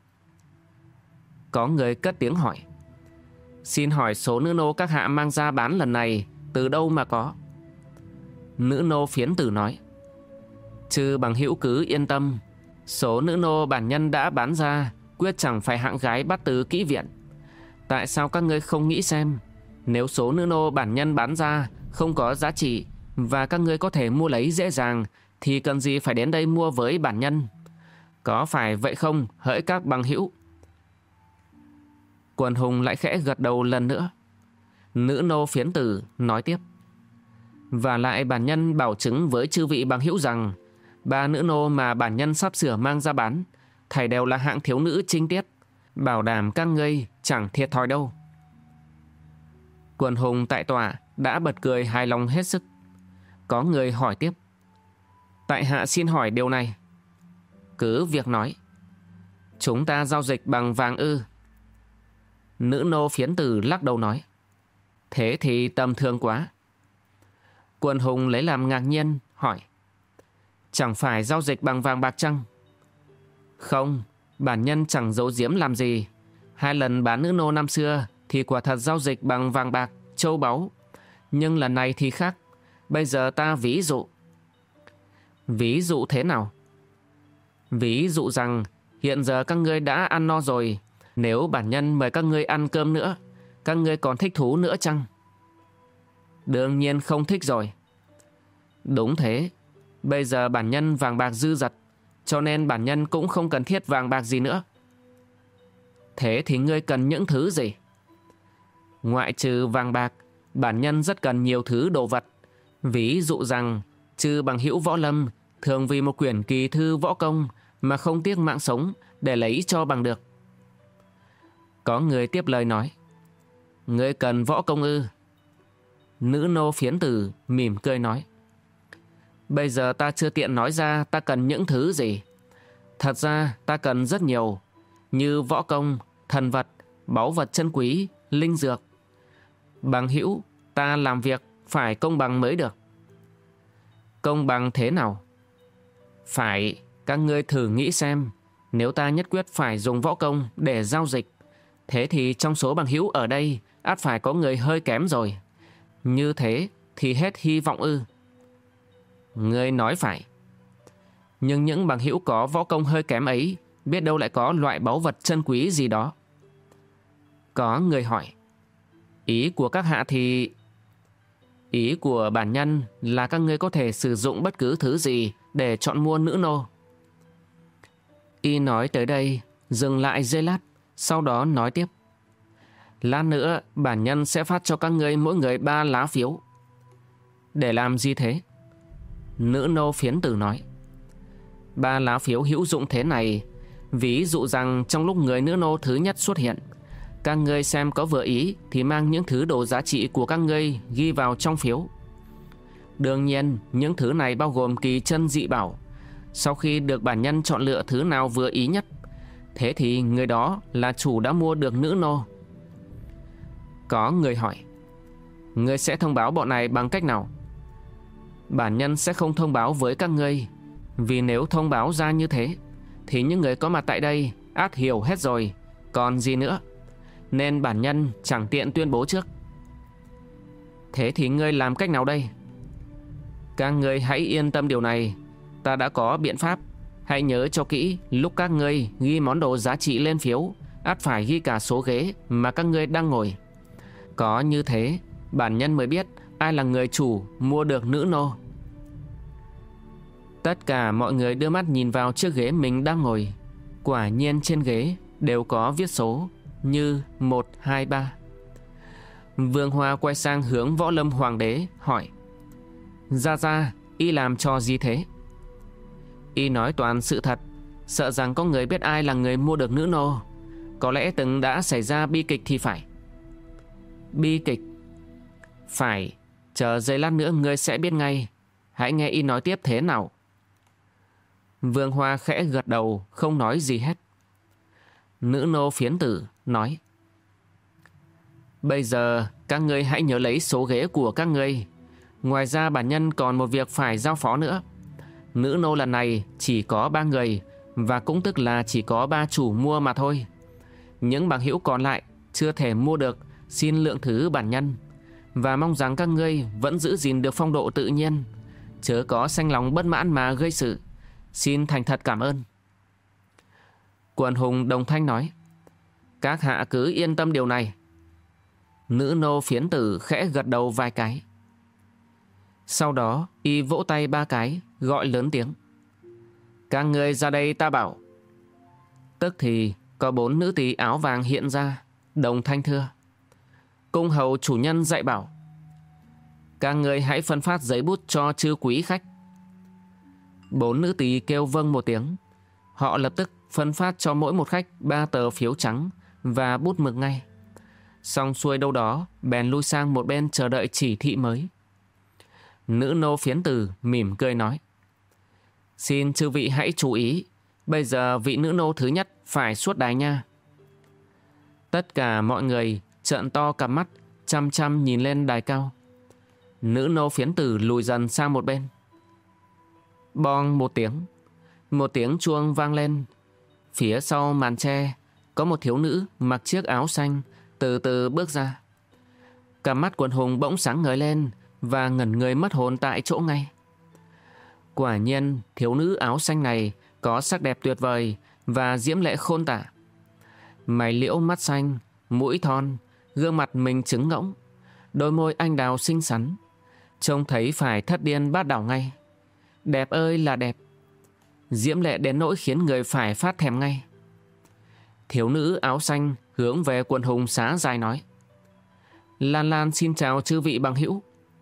Có người cất tiếng hỏi: xin hỏi số nữ nô các hạ mang ra bán lần này từ đâu mà có? Nữ nô phiến tử nói: chư bằng hữu cứ yên tâm. Số nữ nô bản nhân đã bán ra quyết chẳng phải hạng gái bắt từ kỹ viện. Tại sao các ngươi không nghĩ xem, nếu số nữ nô bản nhân bán ra không có giá trị và các ngươi có thể mua lấy dễ dàng thì cần gì phải đến đây mua với bản nhân? Có phải vậy không hỡi các bằng hữu? Quần hùng lại khẽ gật đầu lần nữa. Nữ nô phiến tử nói tiếp: và lại bản nhân bảo chứng với chư vị bằng hữu rằng 3 nữ nô mà bản nhân sắp sửa mang ra bán thảy đều là hạng thiếu nữ trinh tiết, bảo đảm các ngươi chẳng thiệt thòi đâu. Quần hùng tại tòa đã bật cười hài lòng hết sức. Có người hỏi tiếp: tại hạ xin hỏi điều này. Cứ việc nói. Chúng ta giao dịch bằng vàng ư? Nữ nô phiến tử lắc đầu nói: thế thì tầm thường quá. Quần hùng lấy làm ngạc nhiên hỏi: chẳng phải giao dịch bằng vàng bạc chăng? Không, bản nhân chẳng giấu giếm làm gì. 2 lần bán nữ nô năm xưa thì quả thật giao dịch bằng vàng bạc, châu báu. Nhưng lần này thì khác. Bây giờ ta ví dụ. Ví dụ thế nào? Ví dụ rằng hiện giờ các ngươi đã ăn no rồi. Nếu bản nhân mời các ngươi ăn cơm nữa, các ngươi còn thích thú nữa chăng? Đương nhiên không thích rồi. Đúng thế. Bây giờ bản nhân vàng bạc dư dật, cho nên bản nhân cũng không cần thiết vàng bạc gì nữa. Thế thì ngươi cần những thứ gì? Ngoại trừ vàng bạc, bản nhân rất cần nhiều thứ đồ vật. Ví dụ rằng chư bằng hữu võ lâm thường vì một quyển kỳ thư võ công mà không tiếc mạng sống để lấy cho bằng được. Có người tiếp lời nói: ngươi cần võ công ư? Nữ nô phiến tử mỉm cười nói: bây giờ ta chưa tiện nói ra ta cần những thứ gì. Thật ra ta cần rất nhiều, như võ công, thần vật, báu vật chân quý, linh dược. Bằng hữu, ta làm việc phải công bằng mới được. Công bằng thế nào? Phải, các ngươi thử nghĩ xem, nếu ta nhất quyết phải dùng võ công để giao dịch, thế thì trong số bằng hữu ở đây ắt phải có người hơi kém rồi. Như thế thì hết hy vọng ư? Ngươi nói phải. Nhưng những bằng hữu có võ công hơi kém ấy biết đâu lại có loại báu vật chân quý gì đó. Có người hỏi: ý của các hạ thì... Ý của bản nhân là các ngươi có thể sử dụng bất cứ thứ gì để chọn mua nữ nô. Y nói tới đây dừng lại giây lát, sau đó nói tiếp: lát nữa bản nhân sẽ phát cho các ngươi mỗi người 3 lá phiếu. Để làm gì thế? Nữ nô phiến tử nói: 3 lá phiếu hữu dụng thế này. Ví dụ rằng trong lúc người nữ nô thứ nhất xuất hiện, các ngươi xem có vừa ý thì mang những thứ đồ giá trị của các ngươi ghi vào trong phiếu. Đương nhiên những thứ này bao gồm kỳ chân dị bảo. Sau khi được bản nhân chọn lựa thứ nào vừa ý nhất, Thế thì người đó là chủ đã mua được nữ nô. Có người hỏi: Ngươi sẽ thông báo bọn này bằng cách nào? Bản nhân sẽ không thông báo với các ngươi, vì nếu thông báo ra như thế thì những người có mặt tại đây át hiểu hết rồi, còn gì nữa, nên bản nhân chẳng tiện tuyên bố trước. Thế thì ngươi làm cách nào đây? Các ngươi hãy yên tâm điều này, ta đã có biện pháp. Hãy nhớ cho kỹ, lúc các ngươi ghi món đồ giá trị lên phiếu, ắt phải ghi cả số ghế mà các ngươi đang ngồi. Có như thế, bản nhân mới biết ai là người chủ mua được nữ nô. Tất cả mọi người đưa mắt nhìn vào chiếc ghế mình đang ngồi. Quả nhiên trên ghế đều có viết số như 1, 2, 3. Vương Hoa quay sang hướng Võ Lâm Hoàng đế hỏi: Ra, y làm trò gì thế? Y nói toàn sự thật, sợ rằng có người biết ai là người mua được nữ nô. Có lẽ từng đã xảy ra bi kịch thì phải. Bi kịch? Phải, chờ giây lát nữa ngươi sẽ biết ngay. Hãy nghe y nói tiếp thế nào. Vương Hoa khẽ gật đầu, không nói gì hết. Nữ nô phiến tử nói: Bây giờ các ngươi hãy nhớ lấy số ghế của các ngươi. Ngoài ra bản nhân còn một việc phải giao phó nữa. Nữ nô lần này chỉ có 3 người, và cũng tức là chỉ có 3 chủ mua mà thôi. Những bằng hữu còn lại chưa thể mua được, xin lượng thứ bản nhân, và mong rằng các ngươi vẫn giữ gìn được phong độ tự nhiên, chớ có sanh lòng bất mãn mà gây sự. Xin thành thật cảm ơn. Quần hùng đồng thanh nói: Các hạ cứ yên tâm điều này. Nữ nô phiến tử khẽ gật đầu vài cái. Sau đó y vỗ tay 3 cái, gọi lớn tiếng: Các ngươi ra đây ta bảo. Tức thì có 4 nữ tỳ áo vàng hiện ra, đồng thanh thưa: Cung hầu chủ nhân dạy bảo. Các ngươi hãy phân phát giấy bút cho chư quý khách. 4 nữ tỳ kêu vâng một tiếng. Họ lập tức phân phát cho mỗi một khách 3 tờ phiếu trắng và bút mực ngay. Xong xuôi đâu đó, bèn lui sang một bên chờ đợi chỉ thị mới. Nữ nô phiến tử mỉm cười nói: Xin chư vị hãy chú ý, bây giờ vị nữ nô thứ nhất phải xuất đài nha. Tất cả mọi người trợn to cặp mắt, chăm chăm nhìn lên đài cao. Nữ nô phiến tử lùi dần sang một bên. Bong một tiếng chuông vang lên. Phía sau màn tre có một thiếu nữ mặc chiếc áo xanh từ từ bước ra. Cặp mắt quần hùng bỗng sáng ngời lên và ngẩn người mất hồn tại chỗ ngay. Quả nhiên thiếu nữ áo xanh này có sắc đẹp tuyệt vời và diễm lệ khôn tả. Mày liễu mắt xanh, mũi thon, gương mặt mình trứng ngỗng, đôi môi anh đào xinh xắn, trông thấy phải thất điên bát đảo ngay. Đẹp ơi là đẹp, diễm lệ đến nỗi khiến người phải phát thèm ngay. Thiếu nữ áo xanh hướng về quần hùng xá dài nói: Lan Lan xin chào chư vị bằng hữu.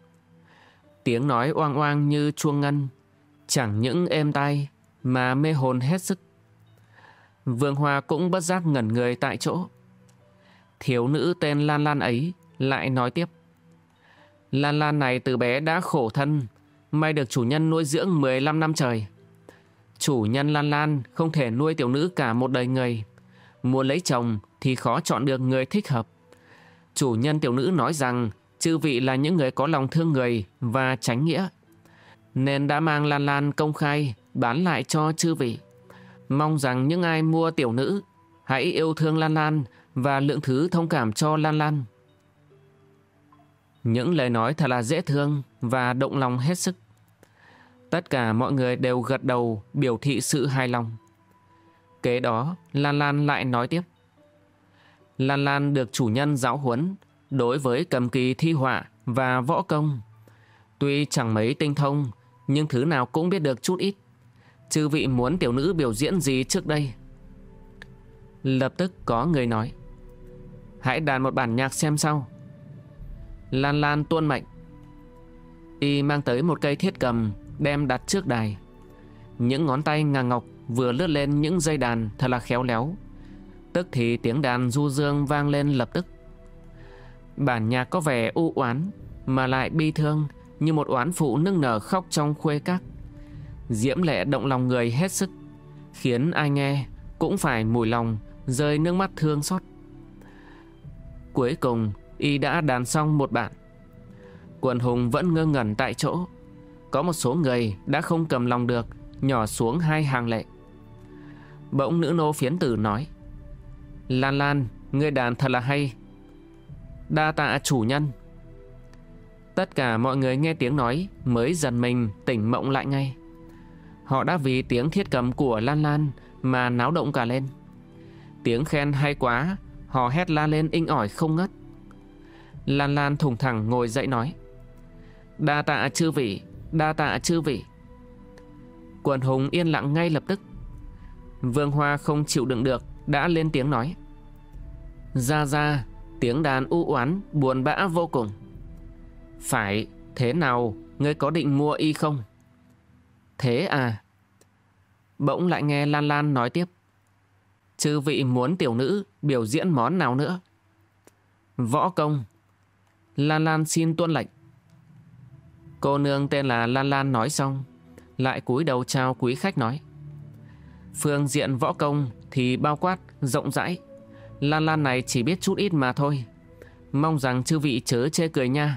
Tiếng nói oang oang như chuông ngân, chẳng những êm tai mà mê hồn hết sức. Vương Hoa cũng bất giác ngẩn người tại chỗ. Thiếu nữ tên Lan Lan ấy lại nói tiếp: Lan Lan này từ bé đã khổ thân, may được chủ nhân nuôi dưỡng 15 năm trời. Chủ nhân Lan Lan không thể nuôi tiểu nữ cả một đời người. Muốn lấy chồng thì khó chọn được người thích hợp. Chủ nhân tiểu nữ nói rằng chư vị là những người có lòng thương người và chánh nghĩa, nên đã mang Lan Lan công khai bán lại cho chư vị. Mong rằng những ai mua tiểu nữ hãy yêu thương Lan Lan và lượng thứ thông cảm cho Lan Lan. Những lời nói thật là dễ thương và động lòng hết sức. Tất cả mọi người đều gật đầu biểu thị sự hài lòng. Kế đó Lan Lan lại nói tiếp: Lan Lan được chủ nhân giáo huấn đối với cầm kỳ thi họa và võ công. Tuy chẳng mấy tinh thông, nhưng thứ nào cũng biết được chút ít. Chư vị muốn tiểu nữ biểu diễn gì trước đây? Lập tức có người nói: Hãy đàn một bản nhạc xem sao. Lan Lan tuân mệnh. Y mang tới một cây thiết cầm đem đặt trước đài. Những ngón tay ngà ngọc vừa lướt lên những dây đàn thật là khéo léo. Tức thì tiếng đàn du dương vang lên lập tức. Bản nhạc có vẻ u oán mà lại bi thương, như một oán phụ nức nở khóc trong khuê các. Diễm lệ động lòng người hết sức, khiến ai nghe cũng phải mùi lòng, rơi nước mắt thương xót. Cuối cùng y đã đàn xong một bản. Quần hùng vẫn ngơ ngẩn tại chỗ. Có một số người đã không cầm lòng được, nhỏ xuống 2 hàng lệ. Bỗng nữ nô phiến tử nói: Lan Lan, ngươi đàn thật là hay. Đa tạ chủ nhân. Tất cả mọi người nghe tiếng nói mới dần mình tỉnh mộng lại ngay. Họ đã vì tiếng thiết cầm của Lan Lan mà náo động cả lên. Tiếng khen hay quá, họ hét la lên inh ỏi không ngớt. Lan Lan thùng thẳng ngồi dậy nói: Đa tạ chư vị, đa tạ chư vị. Quần hùng yên lặng ngay lập tức. Vương Hoa không chịu đựng được, đã lên tiếng nói: Ra ra, tiếng đàn u oán buồn bã vô cùng. Phải, thế nào, ngươi có định mua y không? Thế à? Bỗng lại nghe Lan Lan nói tiếp: Chư vị muốn tiểu nữ biểu diễn món nào nữa? Võ công. Lan Lan xin tuân lệnh. Cô nương tên là Lan Lan nói xong, lại cúi đầu chào quý khách nói: Phương diện võ công thì bao quát, rộng rãi. Lan Lan này chỉ biết chút ít mà thôi. Mong rằng chư vị chớ chê cười nha.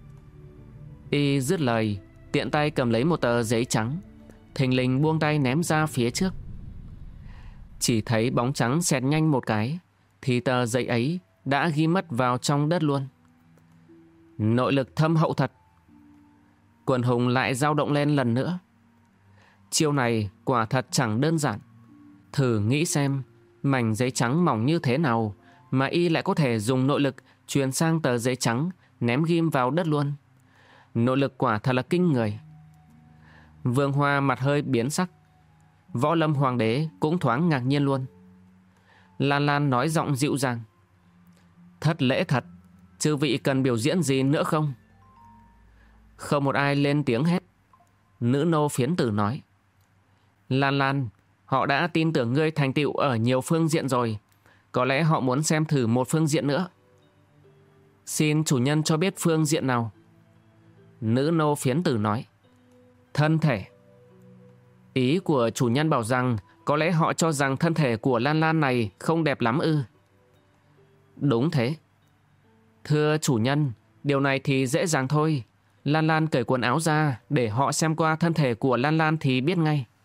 Y dứt lời, tiện tay cầm lấy một tờ giấy trắng, thình lình buông tay ném ra phía trước. Chỉ thấy bóng trắng xẹt nhanh một cái, thì tờ giấy ấy đã ghi mất vào trong đất luôn. Nội lực thâm hậu thật. Quần hùng lại dao động lên lần nữa. Chiêu này quả thật chẳng đơn giản. Thử nghĩ xem, mảnh giấy trắng mỏng như thế nào mà y lại có thể dùng nội lực truyền sang tờ giấy trắng, ném ghim vào đất luôn. Nội lực quả thật là kinh người. Vương Hoa mặt hơi biến sắc. Võ Lâm Hoàng đế cũng thoáng ngạc nhiên luôn. Lan Lan nói giọng dịu dàng: Thất lễ thật, chư vị cần biểu diễn gì nữa không? Không một ai lên tiếng hết. Nữ nô phiến tử nói: Lan Lan, họ đã tin tưởng ngươi thành tựu ở nhiều phương diện rồi. Có lẽ họ muốn xem thử một phương diện nữa. Xin chủ nhân cho biết phương diện nào? Nữ nô phiến tử nói: Thân thể. Ý của chủ nhân bảo rằng có lẽ họ cho rằng thân thể của Lan Lan này không đẹp lắm ư? Đúng thế. Thưa chủ nhân, điều này thì dễ dàng thôi. Lan Lan cởi quần áo ra để họ xem qua thân thể của Lan Lan thì biết ngay.